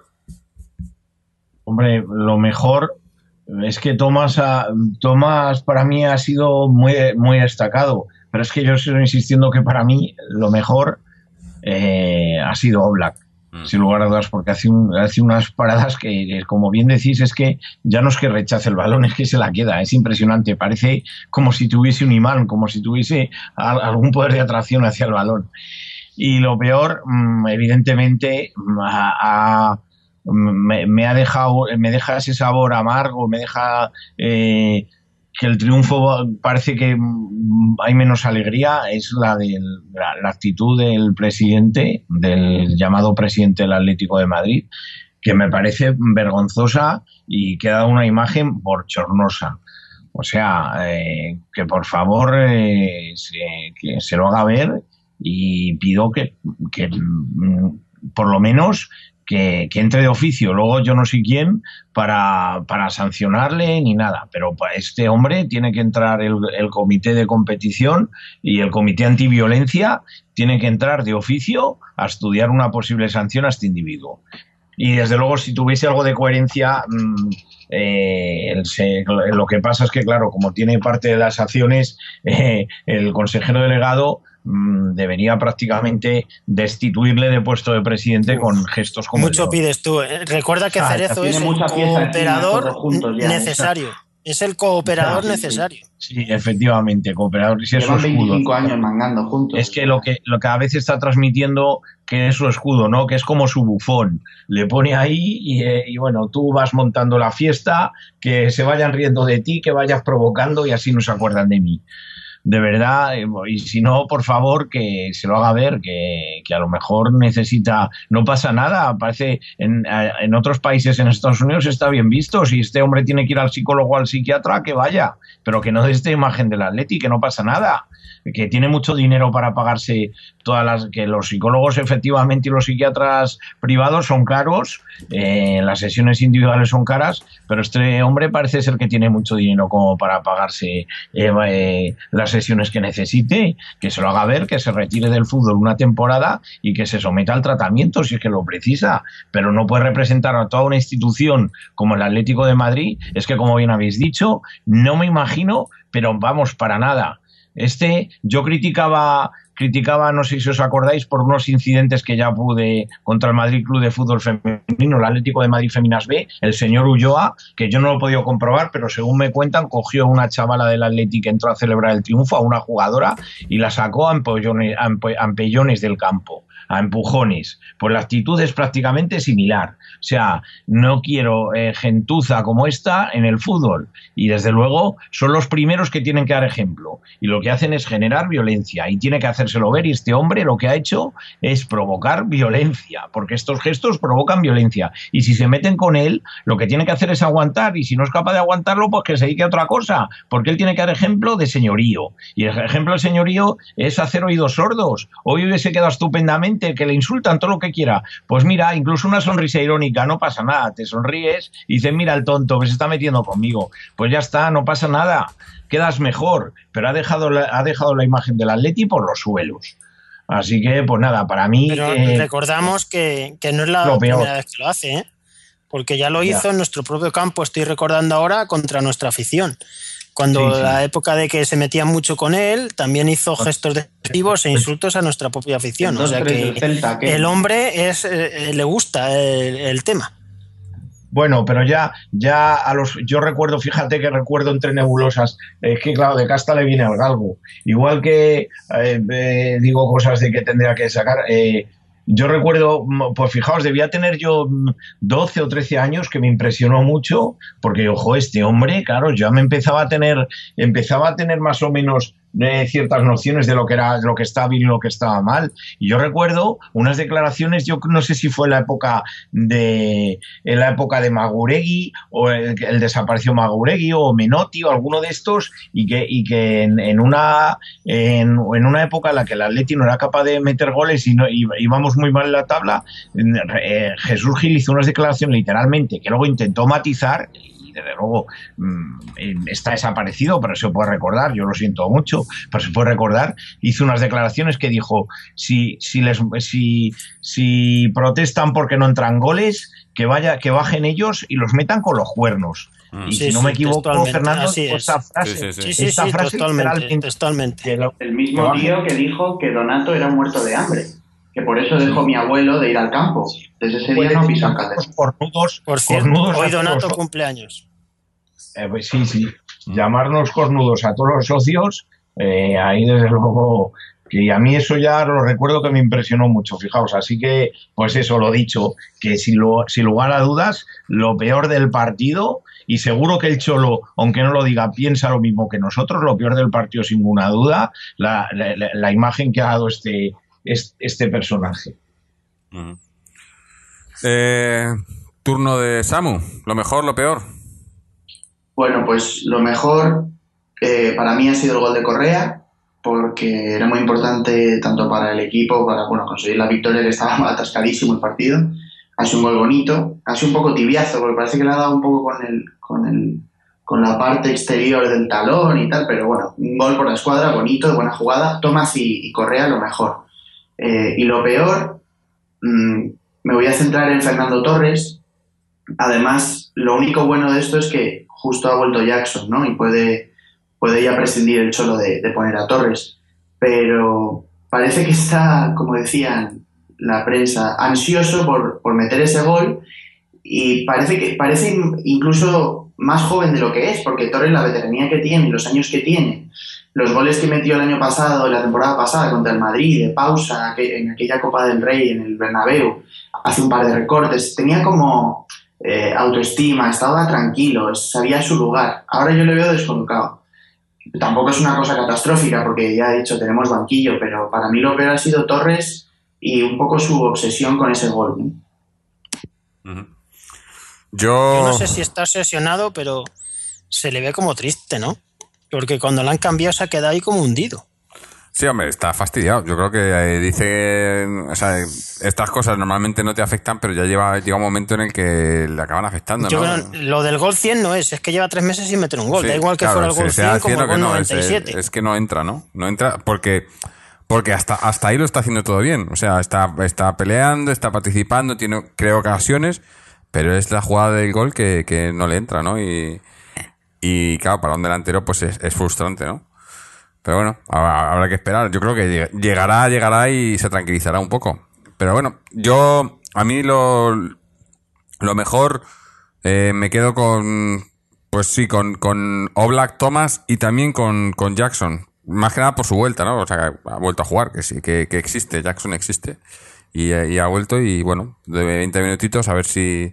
Hombre, lo mejor es que Thomas, ha, Thomas para mí ha sido muy, muy destacado. Pero es que yo sigo insistiendo que para mí lo mejor eh, ha sido Oblak. Mm. Sin lugar a dudas, porque hace, un, hace unas paradas que, como bien decís, es que ya no es que rechace el balón, es que se la queda. Es impresionante. Parece como si tuviese un imán, como si tuviese algún poder de atracción hacia el balón. Y lo peor, evidentemente, a, a, me, me ha dejado, me deja ese sabor amargo, me deja eh, que el triunfo parece que hay menos alegría, es la de la, la actitud del presidente, del llamado presidente del Atlético de Madrid, que me parece vergonzosa y que ha dado una imagen bochornosa. O sea, eh, que por favor eh, se, que se lo haga ver. Y pido que, que por lo menos que, que entre de oficio, luego yo no sé quién para, para sancionarle ni nada, pero para este hombre tiene que entrar el, el comité de competición y el comité antiviolencia tiene que entrar de oficio a estudiar una posible sanción a este individuo. Y desde luego, si tuviese algo de coherencia, eh, el se, lo que pasa es que, claro, como tiene parte de las acciones, eh, el consejero delegado mmm, debería prácticamente destituirle de puesto de presidente Uf, con gestos como mucho pides tú. ¿eh? Recuerda que Cerezo es el cooperador necesario. Es el cooperador sí, necesario. Sí, sí, efectivamente, cooperador. Si Llevan veinticinco años mangando juntos. Es que lo que lo que a veces está transmitiendo que es su escudo, ¿no? Que es como su bufón. Le pone ahí y, eh, y bueno, tú vas montando la fiesta, que se vayan riendo de ti, que vayas provocando y así no se acuerdan de mí. De verdad, y si no, por favor, que se lo haga ver, que, que a lo mejor necesita, no pasa nada, parece, en, en otros países, en Estados Unidos está bien visto, si este hombre tiene que ir al psicólogo o al psiquiatra, que vaya, pero que no dé esta imagen del Atleti, que no pasa nada, que tiene mucho dinero para pagarse todas las, que los psicólogos efectivamente y los psiquiatras privados son caros, eh, las sesiones individuales son caras, pero este hombre parece ser que tiene mucho dinero como para pagarse eh, eh, las sesiones que necesite, que se lo haga ver, que se retire del fútbol una temporada y que se someta al tratamiento si es que lo precisa, pero no puede representar a toda una institución como el Atlético de Madrid. Es que, como bien habéis dicho, no me imagino, pero vamos, para nada. Este, yo criticaba, criticaba, no sé si os acordáis, por unos incidentes que ya pude contra el Madrid Club de Fútbol Femenino, el Atlético de Madrid Féminas B, el señor Ulloa, que yo no lo he podido comprobar, pero según me cuentan, cogió a una chavala del Atlético que entró a celebrar el triunfo, a una jugadora, y la sacó a empellones, a empellones del campo, a empujones. Pues la actitud es prácticamente similar. O sea, no quiero eh, gentuza como esta en el fútbol. Y desde luego son los primeros que tienen que dar ejemplo. Y lo que hacen es generar violencia. Y tiene que hacérselo ver. Y este hombre lo que ha hecho es provocar violencia. Porque estos gestos provocan violencia. Y si se meten con él, lo que tiene que hacer es aguantar. Y si no es capaz de aguantarlo, pues que se dedique a otra cosa. Porque él tiene que dar ejemplo de señorío. Y el ejemplo de señorío es hacer oídos sordos. Hoy hubiese quedado estupendamente que le insultan todo lo que quiera. Pues mira, incluso una sonrisa irónica. No pasa nada, te sonríes y dices, mira el tonto que se está metiendo conmigo. Pues ya está, no pasa nada, quedas mejor, pero ha dejado la, ha dejado la imagen del Atleti por los suelos. Así que, pues nada, para mí... Pero eh, recordamos que, que no es la primera vez que lo hace, ¿eh? Porque ya lo hizo ya. en nuestro propio campo, estoy recordando ahora, contra nuestra afición. Cuando sí, sí. la época de que se metían mucho con él, también hizo gestos despectivos e insultos a nuestra propia afición. O sea que el hombre es eh, le gusta el, el tema. Bueno, pero ya, ya a los, yo recuerdo, fíjate que recuerdo entre nebulosas, es que claro, de casta le viene al galgo. Igual que eh, eh, digo cosas de que tendría que sacar. Eh, yo recuerdo, pues fijaos, debía tener yo doce o trece años, que me impresionó mucho, porque ojo, este hombre, claro, ya me empezaba a tener, empezaba a tener más o menos de ciertas nociones de lo que era lo que estaba bien y lo que estaba mal. Y yo recuerdo unas declaraciones, yo no sé si fue en la época de en la época de Maguregui o el, el desapareció Maguregui o Menotti o alguno de estos, y que y que en, en una en, en una época en la que el Atleti no era capaz de meter goles y no y, íbamos muy mal en la tabla, eh, Jesús Gil hizo unas declaraciones literalmente que luego intentó matizar. Desde luego está desaparecido, pero se puede recordar, yo lo siento mucho, pero se puede recordar, hizo unas declaraciones que dijo, si, si, les, si, si protestan porque no entran goles, que vaya, que bajen ellos y los metan con los cuernos. Y sí, si no sí, me equivoco, Fernando, esta frase, sí, sí, sí, esta sí, frase totalmente, totalmente. Lo, el mismo que tío que dijo que Donato era muerto de hambre, que por eso dejó mi abuelo de ir al campo. Desde ese día no pisan calles. Cornudos, por cierto, cornudos hoy Donato cumpleaños. Eh, pues sí, sí. Llamarnos cornudos a todos los socios, eh, ahí desde luego, que a mí eso ya lo recuerdo que me impresionó mucho, fijaos. Así que, pues eso, lo dicho, que sin, lo, sin lugar a dudas, lo peor del partido, y seguro que el Cholo, aunque no lo diga, piensa lo mismo que nosotros, lo peor del partido sin ninguna duda, la, la, la imagen que ha dado este, este, este personaje. Uh-huh. Eh, turno de Samu, lo mejor, lo peor. Bueno, pues lo mejor eh, para mí ha sido el gol de Correa, porque era muy importante tanto para el equipo, para bueno conseguir la victoria, que estaba atascadísimo el partido. Ha sido un gol bonito, ha sido un poco tibiazo, porque parece que le ha dado un poco con el, con el, con la parte exterior del talón y tal, pero bueno, un gol por la escuadra, bonito, buena jugada. Tomás y, y Correa lo mejor. Eh, y lo peor, mmm, me voy a centrar en Fernando Torres. Además, lo único bueno de esto es que justo ha vuelto Jackson, ¿no? Y puede, puede ya prescindir el Cholo de, de poner a Torres. Pero parece que está, como decían la prensa, ansioso por, por meter ese gol, y parece que parece incluso más joven de lo que es, porque Torres, la veteranía que tiene, los años que tiene, los goles que metió el año pasado, la temporada pasada contra el Madrid, de pausa, en aquella Copa del Rey, en el Bernabéu, hace un par de recortes, tenía como... Eh, autoestima, estaba tranquilo, sabía su lugar. Ahora yo le veo descolocado. Tampoco es una cosa catastrófica, porque ya he dicho, tenemos banquillo, pero para mí lo peor ha sido Torres y un poco su obsesión con ese gol, ¿no? Uh-huh. Yo... yo no sé si está obsesionado, pero se le ve como triste, ¿no? Porque cuando la han cambiado se ha quedado ahí como hundido. Sí, hombre, está fastidiado. Yo creo que eh, dice... O sea, estas cosas normalmente no te afectan, pero ya lleva llega un momento en el que le acaban afectando, Yo ¿no? creo, lo del gol cien no es, es que lleva tres meses sin meter un gol. Sí, da igual que claro, fuera el gol cien como el gol no, noventa y siete. Es, es que no entra, ¿no? No entra porque... Porque hasta, hasta ahí lo está haciendo todo bien. O sea, está, está peleando, está participando, tiene, creo, ocasiones, pero es la jugada del gol que, que no le entra, ¿no? Y, y claro, para un delantero pues es, es frustrante, ¿no? Pero bueno, habrá, habrá que esperar. Yo creo que llegará, llegará y se tranquilizará un poco. Pero bueno, yo, a mí lo, lo mejor, eh, me quedo con, pues sí, con, con Oblak, Thomas y también con, con Jackson. Más que nada por su vuelta, ¿no? O sea, ha vuelto a jugar, que sí, que, que existe, Jackson existe. Y, y ha vuelto y bueno, de veinte minutitos a ver si,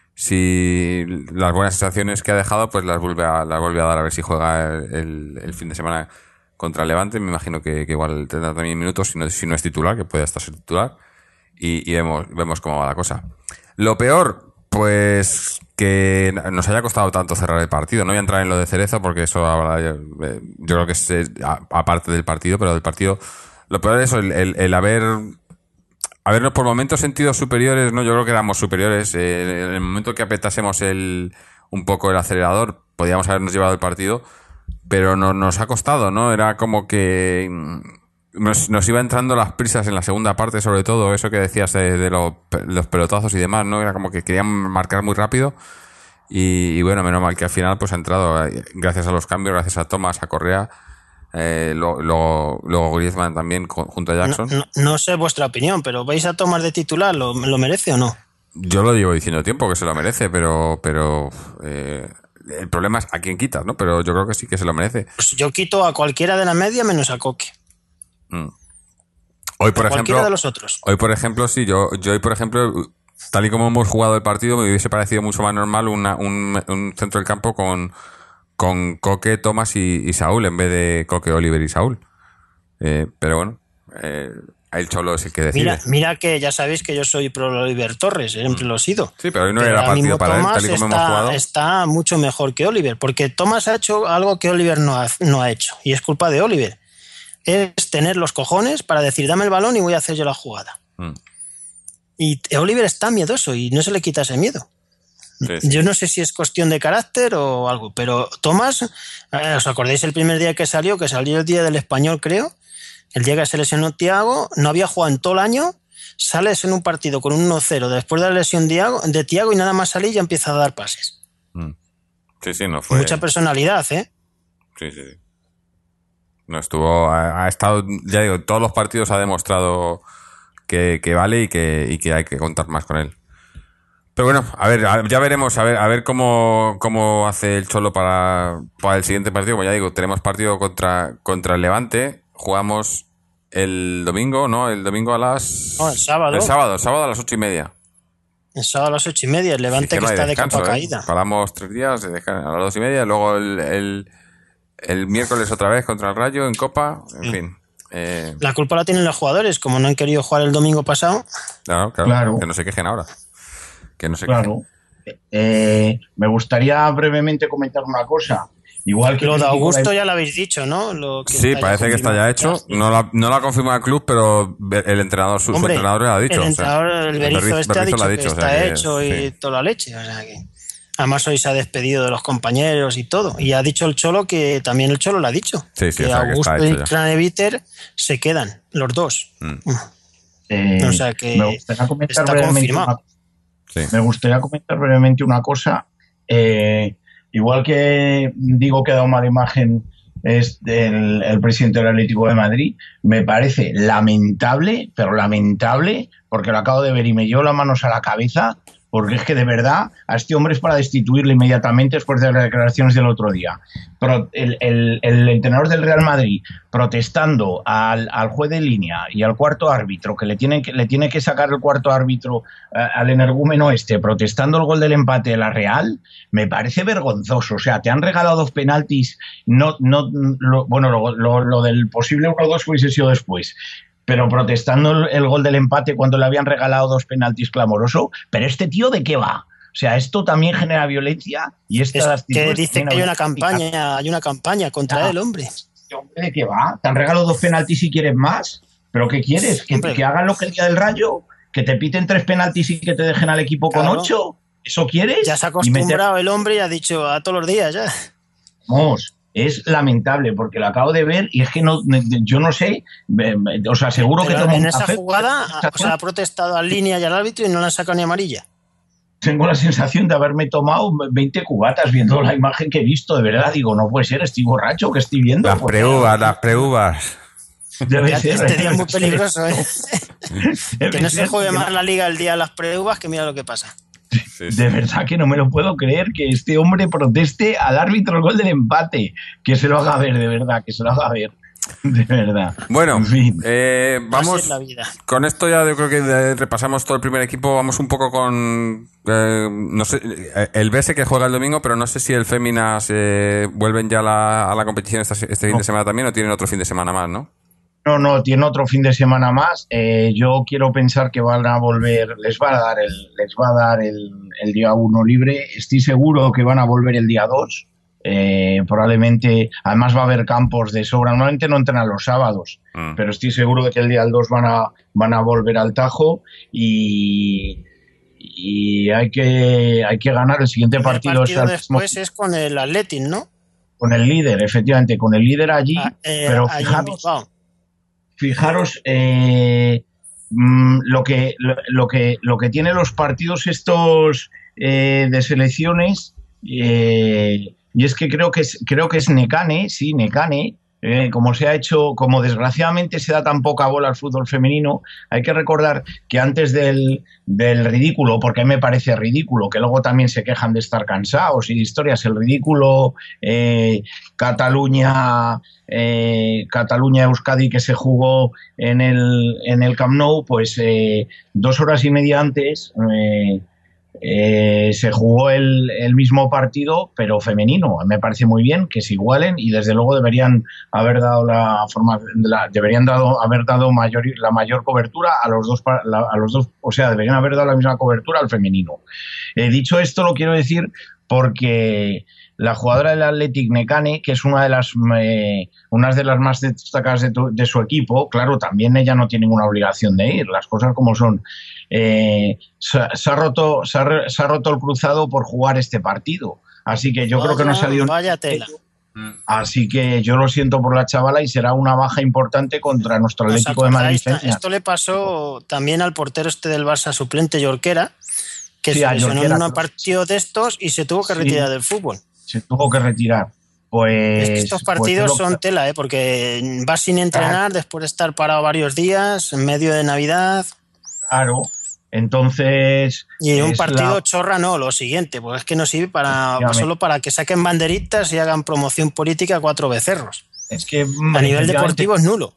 si las buenas sensaciones que ha dejado, pues las vuelve a, las vuelve a dar, a ver si juega el, el, el fin de semana contra el Levante. Me imagino que, que igual tendrá también minutos, si no, si no es titular, que puede hasta ser titular. Y, y vemos, vemos cómo va la cosa. Lo peor, pues que nos haya costado tanto cerrar el partido. No voy a entrar en lo de Cerezo porque eso ahora yo, yo creo que es aparte del partido, pero del partido lo peor es eso, el, el, el haber habernos por momentos sentido superiores, ¿no? Yo creo que éramos superiores. Eh, en el momento que apretásemos el un poco el acelerador, podíamos habernos llevado el partido, pero no, nos ha costado, ¿no? Era como que nos, nos iba entrando las prisas en la segunda parte, sobre todo eso que decías de, de lo, los pelotazos y demás, ¿no? Era como que querían marcar muy rápido y, y bueno, menos mal que al final pues ha entrado, gracias a los cambios, gracias a Thomas, a Correa, eh, luego, luego, luego Griezmann también junto a Jackson. No, no, no sé vuestra opinión, pero ¿vais a tomar de titular? ¿Lo, lo merece o no? yo lo llevo diciendo tiempo que se lo merece, pero pero eh, el problema es a quién quitas, ¿no? Pero yo creo que sí que se lo merece. Pues yo quito a cualquiera de la media menos a Coque. Mm. Hoy, por a ejemplo, cualquiera de los otros. Hoy, por ejemplo, sí, yo, yo hoy, por ejemplo, tal y como hemos jugado el partido, me hubiese parecido mucho más normal una, un, un centro del campo con, con Coque, Tomás y, y Saúl, en vez de Coque, Oliver y Saúl. Eh, pero bueno, eh, el Cholo es el que decide. Mira, mira que ya sabéis que yo soy pro Oliver Torres, siempre lo he sido. Sí, pero hoy no Pero era ahora partido mismo para él, Tomás tal y como está, hemos jugado. está mucho mejor que Oliver, porque Tomás ha hecho algo que Oliver no ha, no ha hecho, y es culpa de Oliver. Es tener los cojones para decir, dame el balón y voy a hacer yo la jugada. Mm. Y Oliver está miedoso y no se le quita ese miedo. Sí, sí. Yo no sé si es cuestión de carácter o algo, pero Tomás, eh, ¿os acordáis el primer día que salió? Que salió el día del Español, creo. El día que se lesionó Thiago, no había jugado en todo el año, sales en un partido con un uno cero después de la lesión de Thiago y nada más salir ya empieza a dar pases. Mm. Sí, sí, no fue... Mucha personalidad, ¿eh? Sí, sí, sí. No estuvo, ha, ha estado, ya digo, todos los partidos ha demostrado que, que vale y que, y que hay que contar más con él. Pero bueno, a ver, a, ya veremos, a ver, a ver cómo, cómo hace el Cholo para, para el siguiente partido. Como ya digo, tenemos partido contra, contra el Levante, jugamos el domingo, ¿no? El domingo a las... No, el sábado. El sábado, el sábado a las ocho y media. El sábado a las ocho y media, el Levante sí, que, que no está descanso, de capa ¿eh? caída. Paramos tres días, a las dos y media, luego el... el El miércoles otra vez contra el Rayo en Copa, en sí. fin. Eh... La culpa la tienen los jugadores, como no han querido jugar el domingo pasado. Claro, claro, claro. Que no se quejen ahora. Que no se claro. quejen. Eh, me gustaría brevemente comentar una cosa. Igual que lo de Augusto ya lo habéis dicho, ¿no? Lo que sí, parece que está ya hecho. No lo, no lo ha confirmado el club, pero el entrenador, su, Hombre, su entrenador lo ha dicho. El entrenador, o sea, el Berizzo el este ha dicho, ha dicho que o sea, está que, hecho y sí. toda la leche. O sea que... Además hoy se ha despedido de los compañeros y todo. Y ha dicho el Cholo que también el Cholo lo ha dicho. Sí, sí, que o sea, Augusto que y Craneviter se quedan, los dos. Mm. Eh, o sea que me gustaría comentar está confirmado. Una, sí. Me gustaría comentar brevemente una cosa. Eh, igual que digo que ha dado mala imagen es el, el presidente del Atlético de Madrid, me parece lamentable, pero lamentable, porque lo acabo de ver y me llevo las manos a la cabeza. Porque es que de verdad a este hombre es para destituirle inmediatamente después de las declaraciones del otro día. Pero el, el, el entrenador del Real Madrid protestando al, al juez de línea y al cuarto árbitro, que le tiene que, le tiene que sacar el cuarto árbitro uh, al energúmeno este, protestando el gol del empate de la Real, me parece vergonzoso. O sea, te han regalado dos penaltis, no, no, lo, bueno, lo, lo, lo del posible uno dos hubiese sido después. Pero protestando el, el gol del empate cuando le habían regalado dos penaltis clamoroso. Pero este tío, ¿de qué va? O sea, esto también genera violencia y esta es que dice que hay una campaña, hay una campaña contra ya, él, hombre. Este hombre, ¿de qué va? Te han regalado dos penaltis y quieres más. ¿Pero qué quieres? ¿Que, que hagan lo que el día del Rayo? ¿Que te piten tres penaltis y que te dejen al equipo claro. con ocho? ¿Eso quieres? Ya se ha acostumbrado meter... el hombre y ha dicho a todos los días ya. Vamos. Es lamentable porque lo acabo de ver y es que no, yo no sé, os aseguro Pero que tomo en un esa café, jugada o sea, ha protestado al línea y al árbitro y no le han sacado ni amarilla. Tengo la sensación de haberme tomado veinte cubatas viendo la imagen que he visto, de verdad, digo, no puede ser, estoy borracho que estoy viendo. Las preuvas, las preuvas. Debe ya, ser, este día es muy peligroso, ¿eh? Que no se juegue más la liga el día de las preuvas, que mira lo que pasa. Sí, sí. De verdad que no me lo puedo creer que este hombre proteste al árbitro el gol del empate. Que se lo haga ver, de verdad, que se lo haga ver. De verdad. Bueno, en fin. eh, vamos. Con esto ya yo creo que repasamos todo el primer equipo. Vamos un poco con. Eh, no sé, el B S que juega el domingo, pero no sé si el Féminas eh, vuelven ya la, a la competición este, este fin no. de semana también o tienen otro fin de semana más, ¿no? No, no, tiene otro fin de semana más. Eh, yo quiero pensar que van a volver, les va a dar el, les va a dar el, el día uno libre. Estoy seguro que van a volver el día dos. Eh, probablemente, además va a haber campos de sobra. Normalmente no entrenan los sábados, mm. pero estoy seguro de que el día dos van a, van a volver al Tajo y, y hay que, hay que ganar el siguiente el partido. partido es después es con el Athletic, ¿no? Con el líder, efectivamente, con el líder allí. Ah, eh, pero fijaros. Fijaros eh, mmm, lo que lo, lo que lo que tienen los partidos estos eh, de selecciones eh, y es que creo que es creo que es Necane, sí, Necane, eh, como se ha hecho, como desgraciadamente se da tan poca bola al fútbol femenino, hay que recordar que antes del, del ridículo, porque a mí me parece ridículo, que luego también se quejan de estar cansados y de historias, el ridículo eh, Cataluña, eh, Cataluña-Euskadi que se jugó en el, en el Camp Nou, pues eh, dos horas y media antes eh, eh, se jugó el, el mismo partido, pero femenino. Me parece muy bien que se igualen y desde luego deberían haber dado la forma, la, deberían dado, haber dado mayor, la mayor cobertura a los dos, la, a los dos, o sea, deberían haber dado la misma cobertura al femenino. Eh, dicho esto, lo quiero decir porque la jugadora del Athletic Necane, que es una de las eh, una de las más destacadas de, tu, de su equipo, claro, también ella no tiene ninguna obligación de ir, las cosas como son. Eh, se, se, ha roto, se, ha, se ha roto el cruzado por jugar este partido, así que yo vaya, creo que no ha salido. Vaya tela. Así que yo lo siento por la chavala y será una baja importante contra nuestro Atlético de Madrid. Esto le pasó también al portero este del Barça suplente, Jorquera, que sí, se lesionó en un partido de estos y se tuvo que retirar sí, del fútbol. Se tuvo que retirar. Pues, es que estos partidos pues, son tela, ¿eh? Porque vas sin entrenar después de estar parado varios días, en medio de Navidad. Claro, entonces... Y un partido la... chorra no, lo siguiente, pues es que no sirve para pues solo para que saquen banderitas y hagan promoción política a cuatro becerros. Es que... A nivel deportivo es nulo.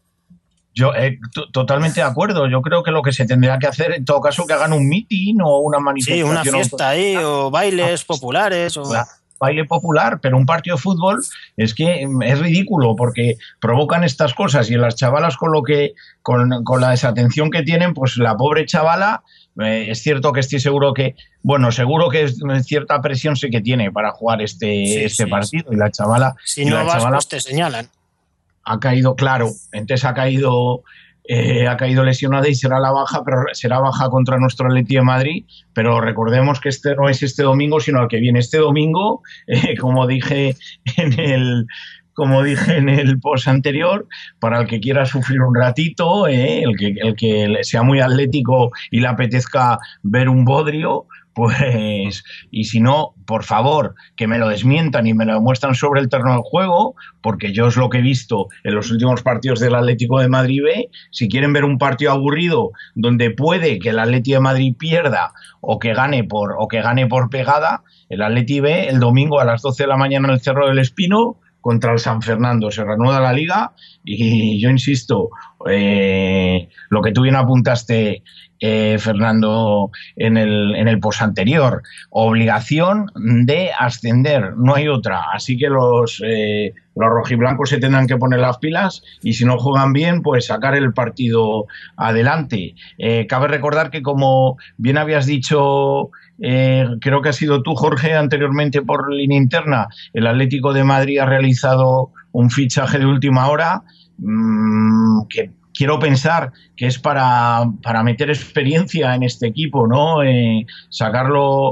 Yo eh, t- totalmente de acuerdo. Yo creo que lo que se tendría que hacer, en todo caso, que hagan un mitin o una manifestación. Sí, una fiesta ahí, o bailes populares. O... Claro. Baile popular, pero un partido de fútbol es que es ridículo porque provocan estas cosas y en las chavalas con lo que con, con la desatención que tienen, pues la pobre chavala eh, es cierto que estoy seguro que bueno, seguro que es, cierta presión sí que tiene para jugar este, sí, este sí, partido sí. Y la chavala si no la vas chavala pues te señalan. Ha caído, claro, entonces ha caído Eh, ha caído lesionada y será la baja, pero será baja contra nuestro Atleti de Madrid, pero recordemos que este no es este domingo, sino el que viene este domingo, eh, como dije en el como dije en el post anterior, para el que quiera sufrir un ratito, eh, el que el que sea muy atlético y le apetezca ver un bodrio, pues, y si no, por favor, que me lo desmientan y me lo demuestran sobre el terreno del juego, porque yo es lo que he visto en los últimos partidos del Atlético de Madrid B. Si quieren ver un partido aburrido donde puede que el Atlético de Madrid pierda o que gane por o que gane por pegada, el Atlético B el domingo a las doce de la mañana en el Cerro del Espino contra el San Fernando. Se reanuda la liga y yo insisto, eh, lo que tú bien apuntaste, eh, Fernando, en el, en el post anterior, obligación de ascender, no hay otra. Así que los, eh, los rojiblancos se tendrán que poner las pilas y si no juegan bien, pues sacar el partido adelante. Eh, cabe recordar que, como bien habías dicho, Eh, creo que ha sido tú, Jorge, anteriormente por línea interna, el Atlético de Madrid ha realizado un fichaje de última hora mmm, que quiero pensar que es para, para meter experiencia en este equipo, ¿no? Eh, sacarlo,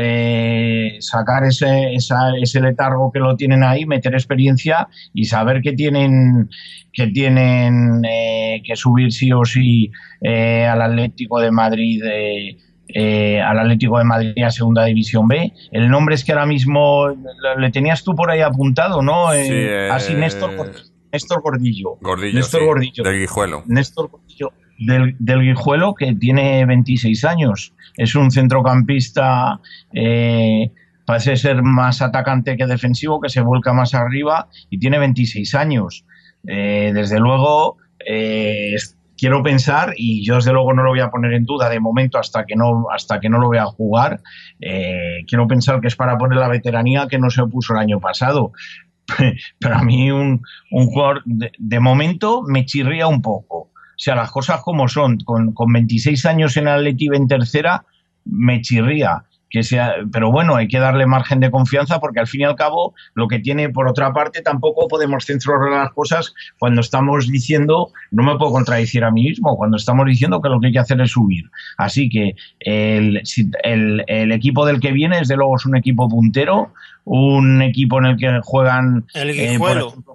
eh, sacar ese, esa, ese letargo que lo tienen ahí, meter experiencia y saber que tienen que tienen eh, que subir sí o sí eh, al Atlético de Madrid eh, Eh, al Atlético de Madrid a Segunda División B. El nombre es que ahora mismo le tenías tú por ahí apuntado, ¿no? Eh, sí, eh, así Néstor, Néstor Gordillo. Gordillo, Néstor sí, Gordillo. Del Guijuelo. Néstor Gordillo del, del Guijuelo, que tiene veintiséis años. Es un centrocampista, eh, parece ser más atacante que defensivo, que se vuelca más arriba y tiene veintiséis años. Eh, desde luego, eh, quiero pensar, y yo desde luego no lo voy a poner en duda de momento hasta que no hasta que no lo vea jugar, eh, quiero pensar que es para poner la veteranía que no se puso el año pasado. Pero a mí un, un jugador de, de momento me chirría un poco. O sea, las cosas como son, con, con veintiséis años en Atleti en tercera, me chirría. Que sea, pero bueno, hay que darle margen de confianza porque al fin y al cabo lo que tiene, por otra parte, tampoco podemos censurar las cosas cuando estamos diciendo, no me puedo contradecir a mí mismo, cuando estamos diciendo que lo que hay que hacer es subir. Así que el, el, el equipo del que viene, desde luego, es un equipo puntero, un equipo en el que juegan... El Guijuelo. Eh,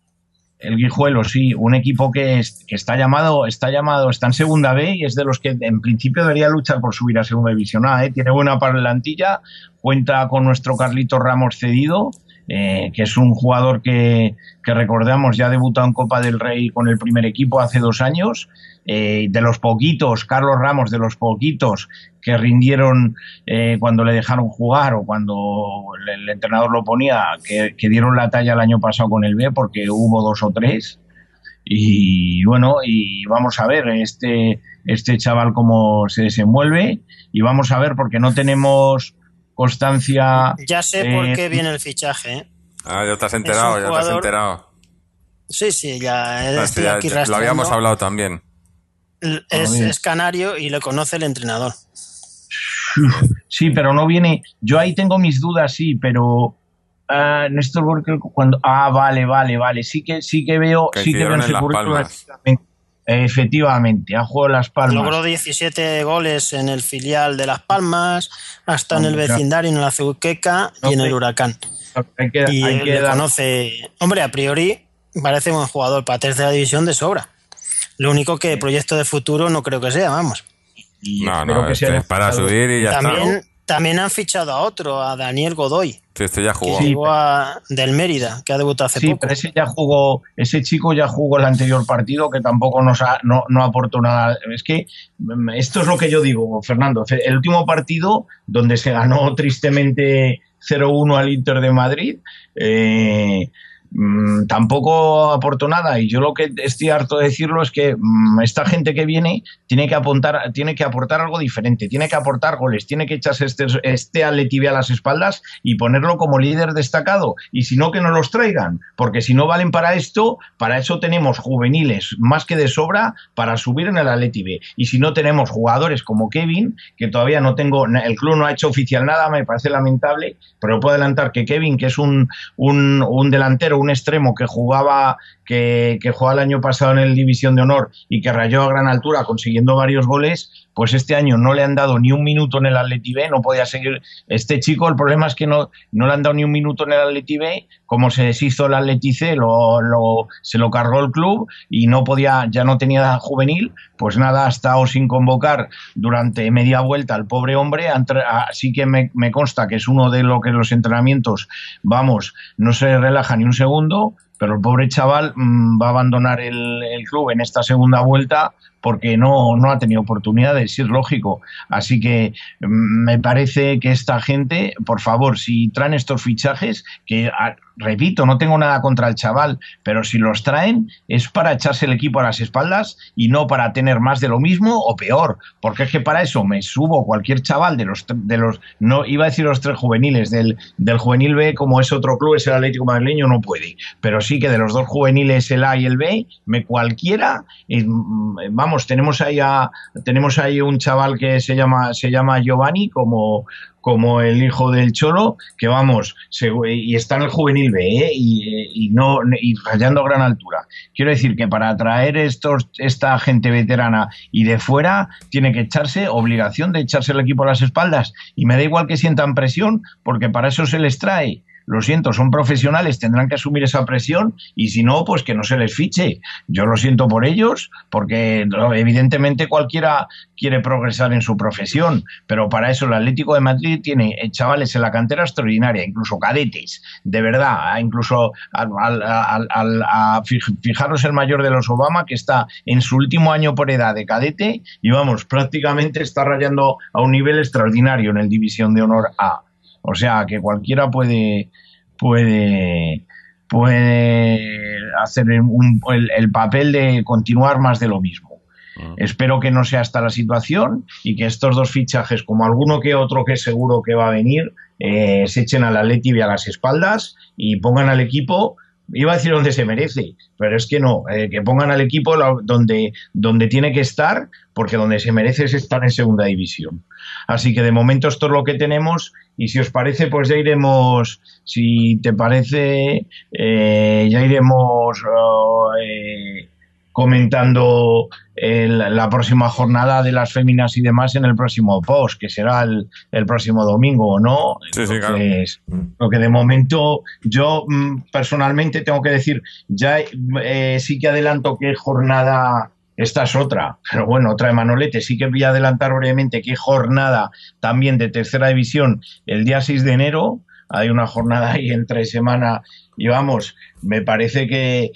El Guijuelo, sí, un equipo que, es, que está llamado, está llamado, está en Segunda B y es de los que en principio debería luchar por subir a Segunda División A, ¿eh? Tiene buena plantilla, cuenta con nuestro Carlitos Ramos cedido, eh, que es un jugador que, que recordamos ya debutó en Copa del Rey con el primer equipo hace dos años, eh, de los poquitos, Carlos Ramos, de los poquitos que rindieron eh, cuando le dejaron jugar o cuando el, el entrenador lo ponía, que, que dieron la talla el año pasado con el B, porque hubo dos o tres. Y bueno, y vamos a ver este, este chaval cómo se desenvuelve, y vamos a ver, porque no tenemos constancia. Ya sé eh, por qué viene el fichaje, ¿eh? Ah, ya te has enterado, ya te has enterado. Sí, sí, ya No, estoy sí, ya, aquí ya, rastreando. lo habíamos hablado también. Es, es canario y lo conoce el entrenador. Sí, pero no viene. Yo ahí tengo mis dudas, sí, pero uh, Néstor Burke cuando. Ah, vale, vale, vale. Sí que sí que veo. Que sí que veo en ese Las currículum. Palmas. Efectivamente, ha jugado Las Palmas. Logró diecisiete goles en el filial de Las Palmas, hasta en el vecindario, en la Azuqueca y en el Huracán. Hay que, y hay que le dar... conoce. Hombre, a priori parece buen jugador para tercera división de sobra. Lo único que proyecto de futuro no creo que sea, vamos. Y no, no, que este sea es para subir y ya también, está. También han fichado a otro, a Daniel Godoy. Sí, este ya jugó. Que llegó a, del Mérida, que ha debutado hace sí, poco. Pero ese ya jugó, ese chico ya jugó el anterior partido, que tampoco nos ha, no, no aportó nada. Es que esto es lo que yo digo, Fernando. El último partido, donde se ganó tristemente cero uno al Inter de Madrid, eh, mmm, tampoco aportó nada, y yo lo que estoy harto de decirlo es que mmm, esta gente que viene tiene que apuntar, tiene que aportar algo diferente, tiene que aportar goles, tiene que echarse este, este Atleti B a las espaldas y ponerlo como líder destacado, y si no, que no los traigan, porque si no valen para esto, para eso tenemos juveniles más que de sobra para subir en el Atleti B, y si no tenemos jugadores como Kevin, que todavía no tengo, el club no ha hecho oficial nada, me parece lamentable, pero puedo adelantar que Kevin, que es un, un, un delantero, un extremo que jugaba que, que jugaba el año pasado en el División de Honor y que rayó a gran altura consiguiendo varios goles, pues este año no le han dado ni un minuto en el Atleti B, no podía seguir. Este chico, el problema es que no, no le han dado ni un minuto en el Atleti B, como se deshizo el Atleti C, lo, lo, se lo cargó el club y no podía, ya no tenía juvenil, pues nada, ha estado sin convocar durante media vuelta al pobre hombre. Así que me, me consta que es uno de lo que los entrenamientos, vamos, no se relaja ni un segundo, pero el pobre chaval mmm, va a abandonar el, el club en esta segunda vuelta porque no, no ha tenido oportunidades, es lógico. Así que mmm, me parece que esta gente, por favor, si traen estos fichajes, que a, repito, no tengo nada contra el chaval, pero si los traen es para echarse el equipo a las espaldas y no para tener más de lo mismo o peor, porque es que para eso me subo cualquier chaval de los, de los no iba a decir los tres juveniles, del, del juvenil B, como es otro club, es el Atlético Madrileño, no puede, pero sí que de los dos juveniles, el A y el B, me cualquiera, eh, vamos, tenemos ahí a, tenemos ahí un chaval que se llama, se llama Giovanni, como como el hijo del Cholo, que vamos, se, y está en el juvenil B, ¿eh? y, y no y rayando a gran altura. Quiero decir que para atraer estos, esta gente veterana y de fuera, tiene que echarse, obligación de echarse el equipo a las espaldas, y me da igual que sientan presión, porque para eso se les trae. Lo siento, son profesionales, tendrán que asumir esa presión, y si no, pues que no se les fiche. Yo lo siento por ellos, porque evidentemente cualquiera quiere progresar en su profesión, pero para eso el Atlético de Madrid tiene chavales en la cantera extraordinaria, incluso cadetes, de verdad, incluso al, al, al, al, a fijaros el mayor de los Obama, que está en su último año por edad de cadete, y vamos, prácticamente está rayando a un nivel extraordinario en el División de Honor A. O sea, que cualquiera puede puede puede hacer un, el, el papel de continuar más de lo mismo. Uh-huh. Espero que no sea esta la situación y que estos dos fichajes, como alguno que otro que seguro que va a venir, eh, se echen al Atleti B a las espaldas y pongan al equipo, iba a decir donde se merece, pero es que no, eh, que pongan al equipo donde, donde tiene que estar, porque donde se merece es estar en segunda división. Así que de momento esto es lo que tenemos, y si os parece, pues ya iremos, si te parece, eh, ya iremos uh, eh, comentando el, la próxima jornada de las féminas y demás en el próximo post, que será el, el próximo domingo, ¿no? Sí, sí, claro. Entonces, lo que de momento yo personalmente tengo que decir, ya eh, sí que adelanto qué jornada. Esta es otra, pero bueno, otra de Manolete. Sí que voy a adelantar brevemente qué jornada también de tercera división el día seis de enero, hay una jornada ahí entre semana y vamos, me parece que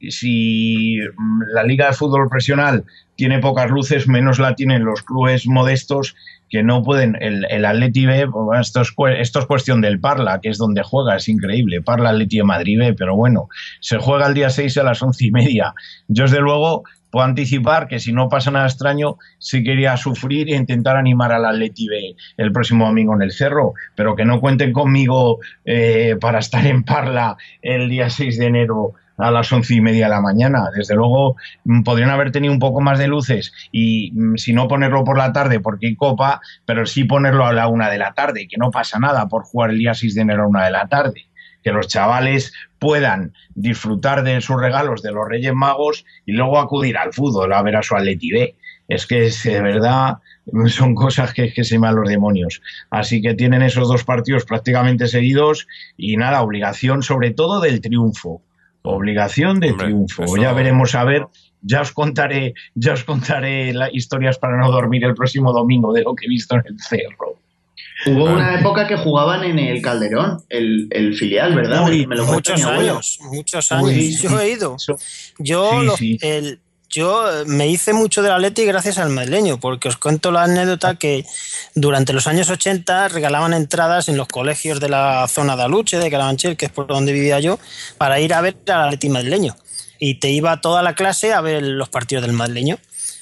si la Liga de Fútbol Profesional tiene pocas luces, menos la tienen los clubes modestos que no pueden. El, el Atleti B, bueno, esto, es, esto es cuestión del Parla, que es donde juega, es increíble. Parla Atleti de Madrid B, pero bueno, se juega el día seis a las once y media. Yo, desde luego, puedo anticipar que si no pasa nada extraño, sí quería sufrir e intentar animar al Atleti B el próximo domingo en el Cerro, pero que no cuenten conmigo eh, para estar en Parla el día seis de enero a las once y media de la mañana. Desde luego podrían haber tenido un poco más de luces y si no ponerlo por la tarde porque hay Copa, pero sí ponerlo a la una de la tarde, que no pasa nada por jugar el día seis de enero a una de la tarde, que los chavales puedan disfrutar de sus regalos de los Reyes Magos y luego acudir al fútbol a ver a su Atleti B. Es que es, de verdad son cosas que, que se me van los demonios. Así que tienen esos dos partidos prácticamente seguidos y nada, obligación sobre todo del triunfo. Obligación de Hombre, triunfo. Eso... Ya veremos a ver, ya os contaré, ya os contaré las historias para no dormir el próximo domingo de lo que he visto en el Cerro. Hubo una época que jugaban en el Calderón, el, el filial, ¿verdad? Uy, me lo muchos años, muchos años. Uy, yo sí. he ido. Yo, sí, lo, sí. El, yo me hice mucho del Atleti gracias al madrileño, porque os cuento la anécdota que durante los años ochenta regalaban entradas en los colegios de la zona de Aluche, de Carabanchel, que es por donde vivía yo, para ir a ver al Atleti madrileño. Y te iba toda la clase a ver los partidos del madrileño.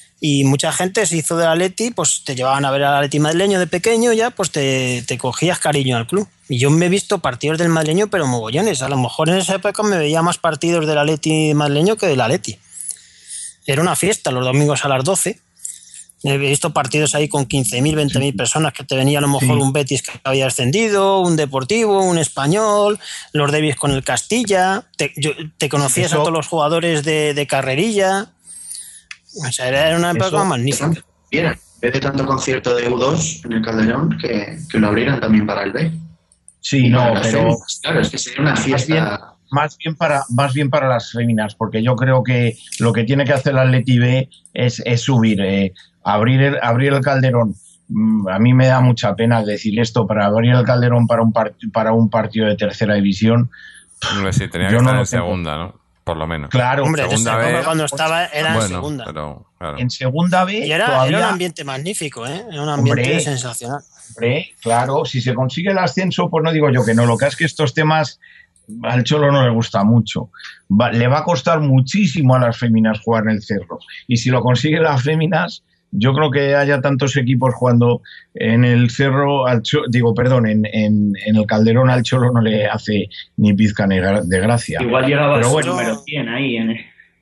Y mucha gente se hizo del Atleti, pues te llevaban a ver al Atleti madrileño de pequeño, ya pues te, te cogías cariño al club. Y yo me he visto partidos del madrileño, pero mogollones. A lo mejor en esa época me veía más partidos del Atleti madrileño que del Atleti. Era una fiesta los domingos a las doce. He visto partidos ahí con quince mil, veinte mil personas que te venía a lo mejor sí. un Betis que había ascendido, un Deportivo, un Español, los derbis con el Castilla. Te, yo, te conocías Eso... a todos los jugadores de, de carrerilla. O sea, era una época Eso... magnífica. Bien, en vez de tanto concierto de U dos en el Calderón, que, que lo abrieran también para el B. Sí, no, pero... Féminas. Claro, es que sería una fiesta... Más bien para más bien para las féminas, porque yo creo que lo que tiene que hacer el Atleti B es, es subir, eh, abrir, el, abrir el Calderón. A mí me da mucha pena decir esto, para abrir el Calderón para un, part, para un partido de tercera división. Hombre, sí, tenía que estar no en segunda, ¿no? Por lo menos. Claro, hombre, segunda B, cuando estaba era bueno, en segunda. Pero, claro. En segunda B y era, todavía... era un ambiente magnífico, ¿eh? Era un ambiente hombre, sensacional. Hombre, claro, si se consigue el ascenso, pues no digo yo que no. Lo que es que estos temas al Cholo no le gusta mucho. Va, le va a costar muchísimo a las féminas jugar en el Cerro. Y si lo consiguen las féminas, yo creo que haya tantos equipos jugando en el Cerro, al Cholo, digo, perdón, en, en, en el Calderón al Cholo no le hace ni pizca de gracia. Igual llegaba pero a bueno, número cien ahí en el...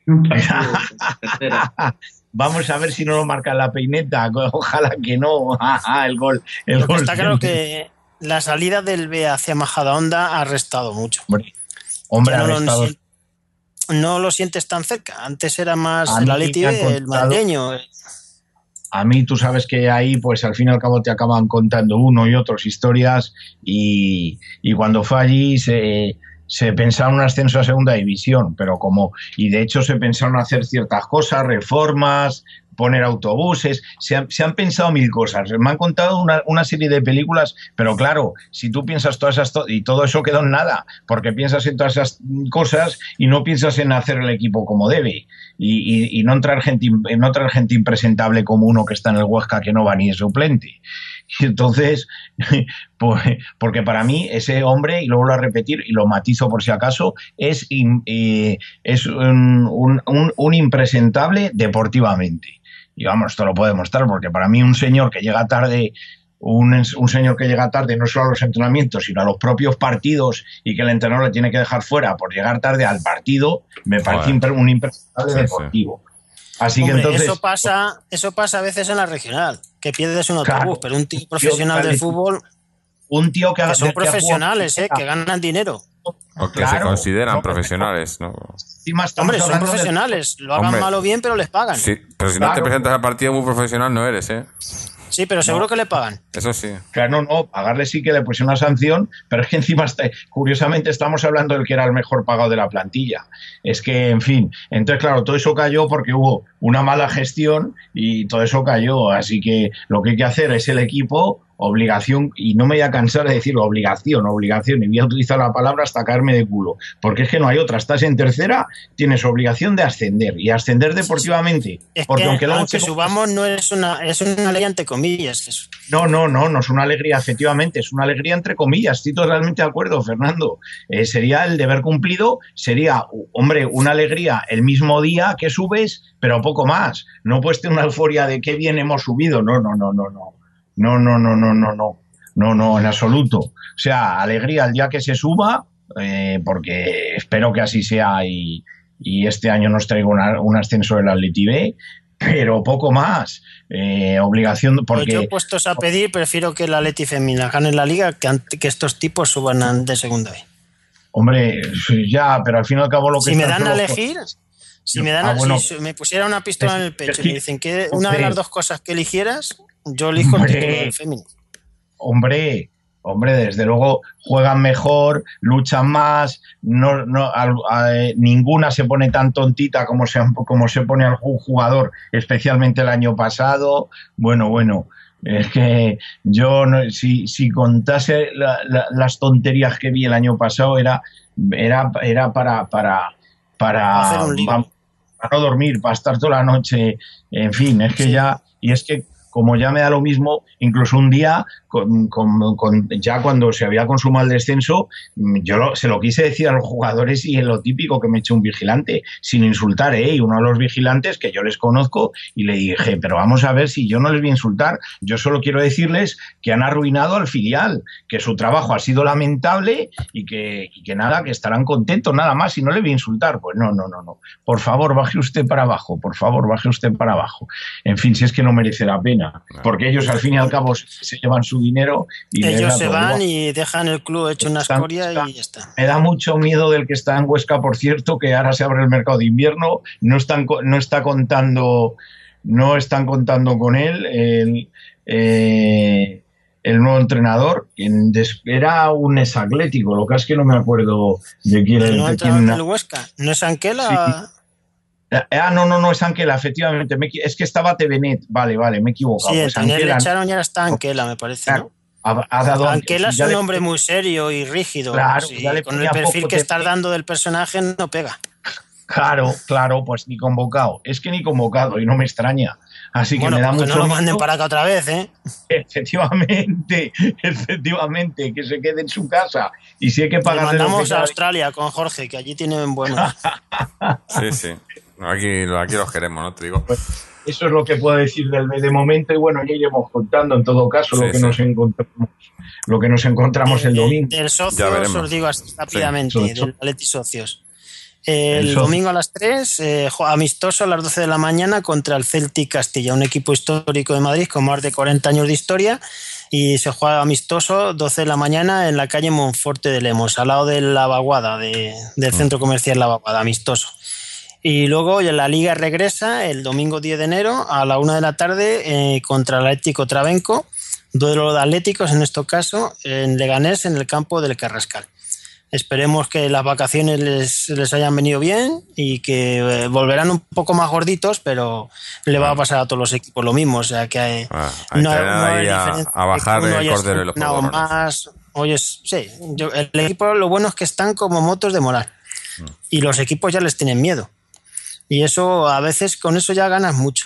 Vamos a ver si no lo marca la peineta. Ojalá que no. el gol. El lo que gol está claro que la salida del B hacia Majadahonda ha restado mucho. Hombre, hombre no, ha restado. Lo, no lo sientes tan cerca. Antes era más el Atleti, el madrileño. A mí tú sabes que ahí pues al fin y al cabo te acaban contando uno y otros historias y, y cuando fue allí se, se pensaba un ascenso a segunda división, pero como, y de hecho se pensaron hacer ciertas cosas, reformas, poner autobuses, se han, se han pensado mil cosas, me han contado una, una serie de películas, pero claro, si tú piensas todas esas, to- y todo eso quedó en nada, porque piensas en todas esas cosas y no piensas en hacer el equipo como debe, y, y, y no traer gente, no traer gente impresentable como uno que está en el Huesca que no va ni de suplente. Y entonces, pues, porque para mí ese hombre, y luego lo voy a repetir y lo matizo por si acaso, es, eh, es un, un, un, un impresentable deportivamente. Y vamos, esto lo puedo demostrar, porque para mí un señor que llega tarde, un, un señor que llega tarde no solo a los entrenamientos, sino a los propios partidos y que el entrenador le tiene que dejar fuera por llegar tarde al partido, me parece Joder. un impresentable sí, deportivo. Sí. Así Hombre, que entonces, eso pasa, eso pasa a veces en la regional, que pierdes un autobús, claro, pero un tío profesional tío, del fútbol, un tío que, que son que profesionales, jugado, eh, que ganan dinero. O que claro, se consideran no, profesionales, ¿no? Hombre, son profesionales, de... lo hagan Hombre, mal o bien, pero les pagan. Sí, pero si claro. no te presentas al partido muy profesional no eres, ¿eh? Sí, pero seguro no. que le pagan. Eso sí. Claro, no, no, pagarle sí que le puse una sanción, pero es que encima, está, curiosamente, estamos hablando del que era el mejor pagado de la plantilla. Es que, en fin, entonces, claro, todo eso cayó porque hubo una mala gestión y todo eso cayó. Así que lo que hay que hacer es el equipo obligación, y no me voy a cansar de decirlo, obligación, obligación, y voy a utilizar la palabra hasta caerme de culo, porque es que no hay otra. Estás en tercera, tienes obligación de ascender, y ascender deportivamente. Es porque que aunque, aunque se... subamos no es una, es una alegría entre comillas. Eso. No, no, no, no es una alegría, efectivamente, es una alegría entre comillas. Estoy totalmente de acuerdo, Fernando. Eh, sería el deber cumplido, sería, hombre, una alegría el mismo día que subes, pero poco más. No puedes tener una euforia de qué bien hemos subido. No, no, no, no, no. No, no, no, no, no, no. No, no, en absoluto. O sea, alegría el día que se suba, eh, porque espero que así sea y, y este año nos traiga una, un ascenso del Atleti B, pero poco más. Eh, obligación, porque... Pues yo puestos a pedir, prefiero que el Atleti femenina gane la Liga que, que estos tipos suban de segunda B. Hombre, ya, pero al fin y al cabo lo que... Si me dan a elegir... Si me dan, ah, bueno, si me pusiera una pistola es, en el pecho y me dicen que una hombre, de las dos cosas que eligieras, yo elijo hombre, el título del femenino. Hombre, hombre, desde luego juegan mejor, luchan más, no, no, a, a, ninguna se pone tan tontita como se, como se pone algún jugador, especialmente el año pasado. Bueno, bueno, es que yo, no, si, si contase la, la, las tonterías que vi el año pasado, era, era, era para... para Para, para, para no dormir, para estar toda la noche, en fin, es que sí. ya, y es que como ya me da lo mismo, incluso un día, con, con, con, ya cuando se había consumado el descenso, yo lo, se lo quise decir a los jugadores y es lo típico que me eche un vigilante, sin insultar, ¿eh? Y uno de los vigilantes que yo les conozco y le dije, pero vamos a ver si yo no les voy a insultar, yo solo quiero decirles que han arruinado al filial, que su trabajo ha sido lamentable y que, y que nada, que estarán contentos, nada más, y no le voy a insultar. Pues no, no, no, no. Por favor, baje usted para abajo, por favor, baje usted para abajo. En fin, si es que no merece la pena. Porque ellos al fin y al cabo se llevan su dinero y ellos se van igual. Y dejan el club hecho una escoria y ya está. Me da mucho miedo del que está en Huesca, por cierto, que ahora se abre el mercado de invierno, no están no está contando no están contando con él el, eh, el nuevo entrenador, quien era un exatlético, lo que es que no me acuerdo de quién el era. ¿No entrenador del Huesca? ¿No es Anquela? Sí. Ah, no, no, no, es Anquela, efectivamente. Me, es que estaba Tevenet, vale, vale, me he equivocado. Sí, pues también Anquela, le echaron y ahora está Anquela, me parece, ¿no? Ha, ha dado Anquela es un le, hombre muy serio y rígido. Claro, sí, con el perfil que estás dando del personaje no pega. Claro, claro, pues ni convocado. Es que ni convocado y no me extraña. Así que bueno, me da mucho no lo manden para acá otra vez, ¿eh? Efectivamente, efectivamente, que se quede en su casa. Y si hay que pagar... Le mandamos a Australia con Jorge, que allí tienen buenos. Sí, sí. Aquí, aquí los queremos, ¿no? Te digo. Pues eso es lo que puedo decir del de momento y bueno, ya iremos contando en todo caso sí, lo que sí. nos encontramos, lo que nos encontramos el, el domingo. Del socio, os digo así rápidamente, sí. del Atleti Socios. El, el domingo a las tres, eh, amistoso a las doce de la mañana contra el Celtic Castilla, un equipo histórico de Madrid con más de cuarenta años de historia, y se juega amistoso doce de la mañana en la calle Monforte de Lemos, al lado de la Vaguada, de, del centro comercial La Vaguada, amistoso. Y luego la Liga regresa el domingo diez de enero a la una de la tarde eh, contra el Atlético Trabenco, duelo de atléticos en este caso, en Leganés, en el campo del Carrascal. Esperemos que las vacaciones les, les hayan venido bien y que eh, volverán un poco más gorditos, pero le va a pasar a todos los equipos lo mismo. O sea que hay, ah, hay no, que no hay a, a bajar el cordero y los no más. Oye, sí, yo, el equipo lo bueno es que están como motos de moral mm. y los equipos ya les tienen miedo. Y eso, a veces, con eso ya ganas mucho.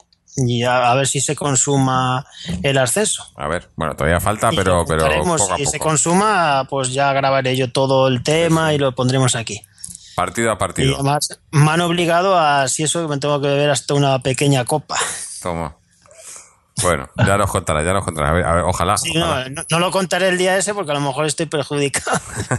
Y a, a ver si se consuma el ascenso. A ver, bueno, todavía falta, y pero, pero poco a si poco. se consuma, pues ya grabaré yo todo el tema sí, sí. y lo pondremos aquí. Partido a partido. Y además me han obligado a, si eso, me tengo que beber hasta una pequeña copa. Toma. Bueno, ya nos contará, ya nos contará. A ver, a ver ojalá. Sí, ojalá. No, no, no lo contaré el día ese porque a lo mejor estoy perjudicado.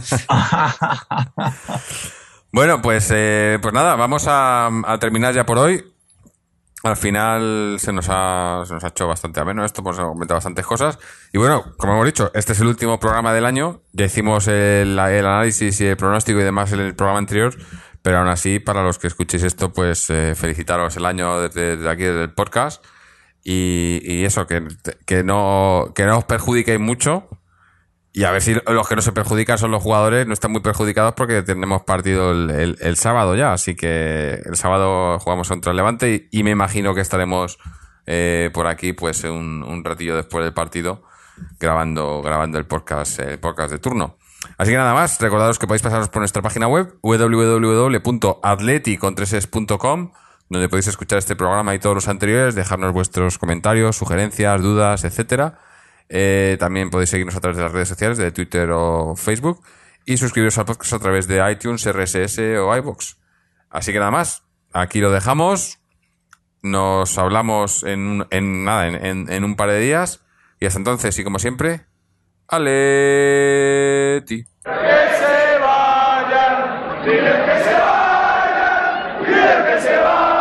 Bueno, pues, eh, pues nada, vamos a, a terminar ya por hoy. Al final se nos ha, se nos ha hecho bastante ameno esto, hemos comentado bastantes cosas. Y bueno, como hemos dicho, este es el último programa del año. Ya hicimos el, el análisis y el pronóstico y demás en el programa anterior. Pero aún así, para los que escuchéis esto, pues eh, felicitaros el año desde, desde aquí, desde el podcast. Y, y eso, que, que, no, que no os perjudiquéis mucho. Y a ver si los que no se perjudican son los jugadores, no están muy perjudicados porque tenemos partido el, el, el sábado ya. Así que el sábado jugamos contra el Levante y, y me imagino que estaremos eh, por aquí, pues un, un ratillo después del partido, grabando, grabando el podcast, el podcast de turno. Así que nada más, recordaros que podéis pasaros por nuestra página web, w w w punto atleti con tres es punto com, donde podéis escuchar este programa y todos los anteriores, dejarnos vuestros comentarios, sugerencias, dudas, etcétera. Eh, también podéis seguirnos a través de las redes sociales, de Twitter o Facebook, y suscribiros al podcast a través de iTunes, R S S o iVoox. Así que nada más, aquí lo dejamos. Nos hablamos en, en nada, en, en, en un par de días. Y hasta entonces, y como siempre, Atleti. Que se vayan, diles que se vayan, diles que se vayan.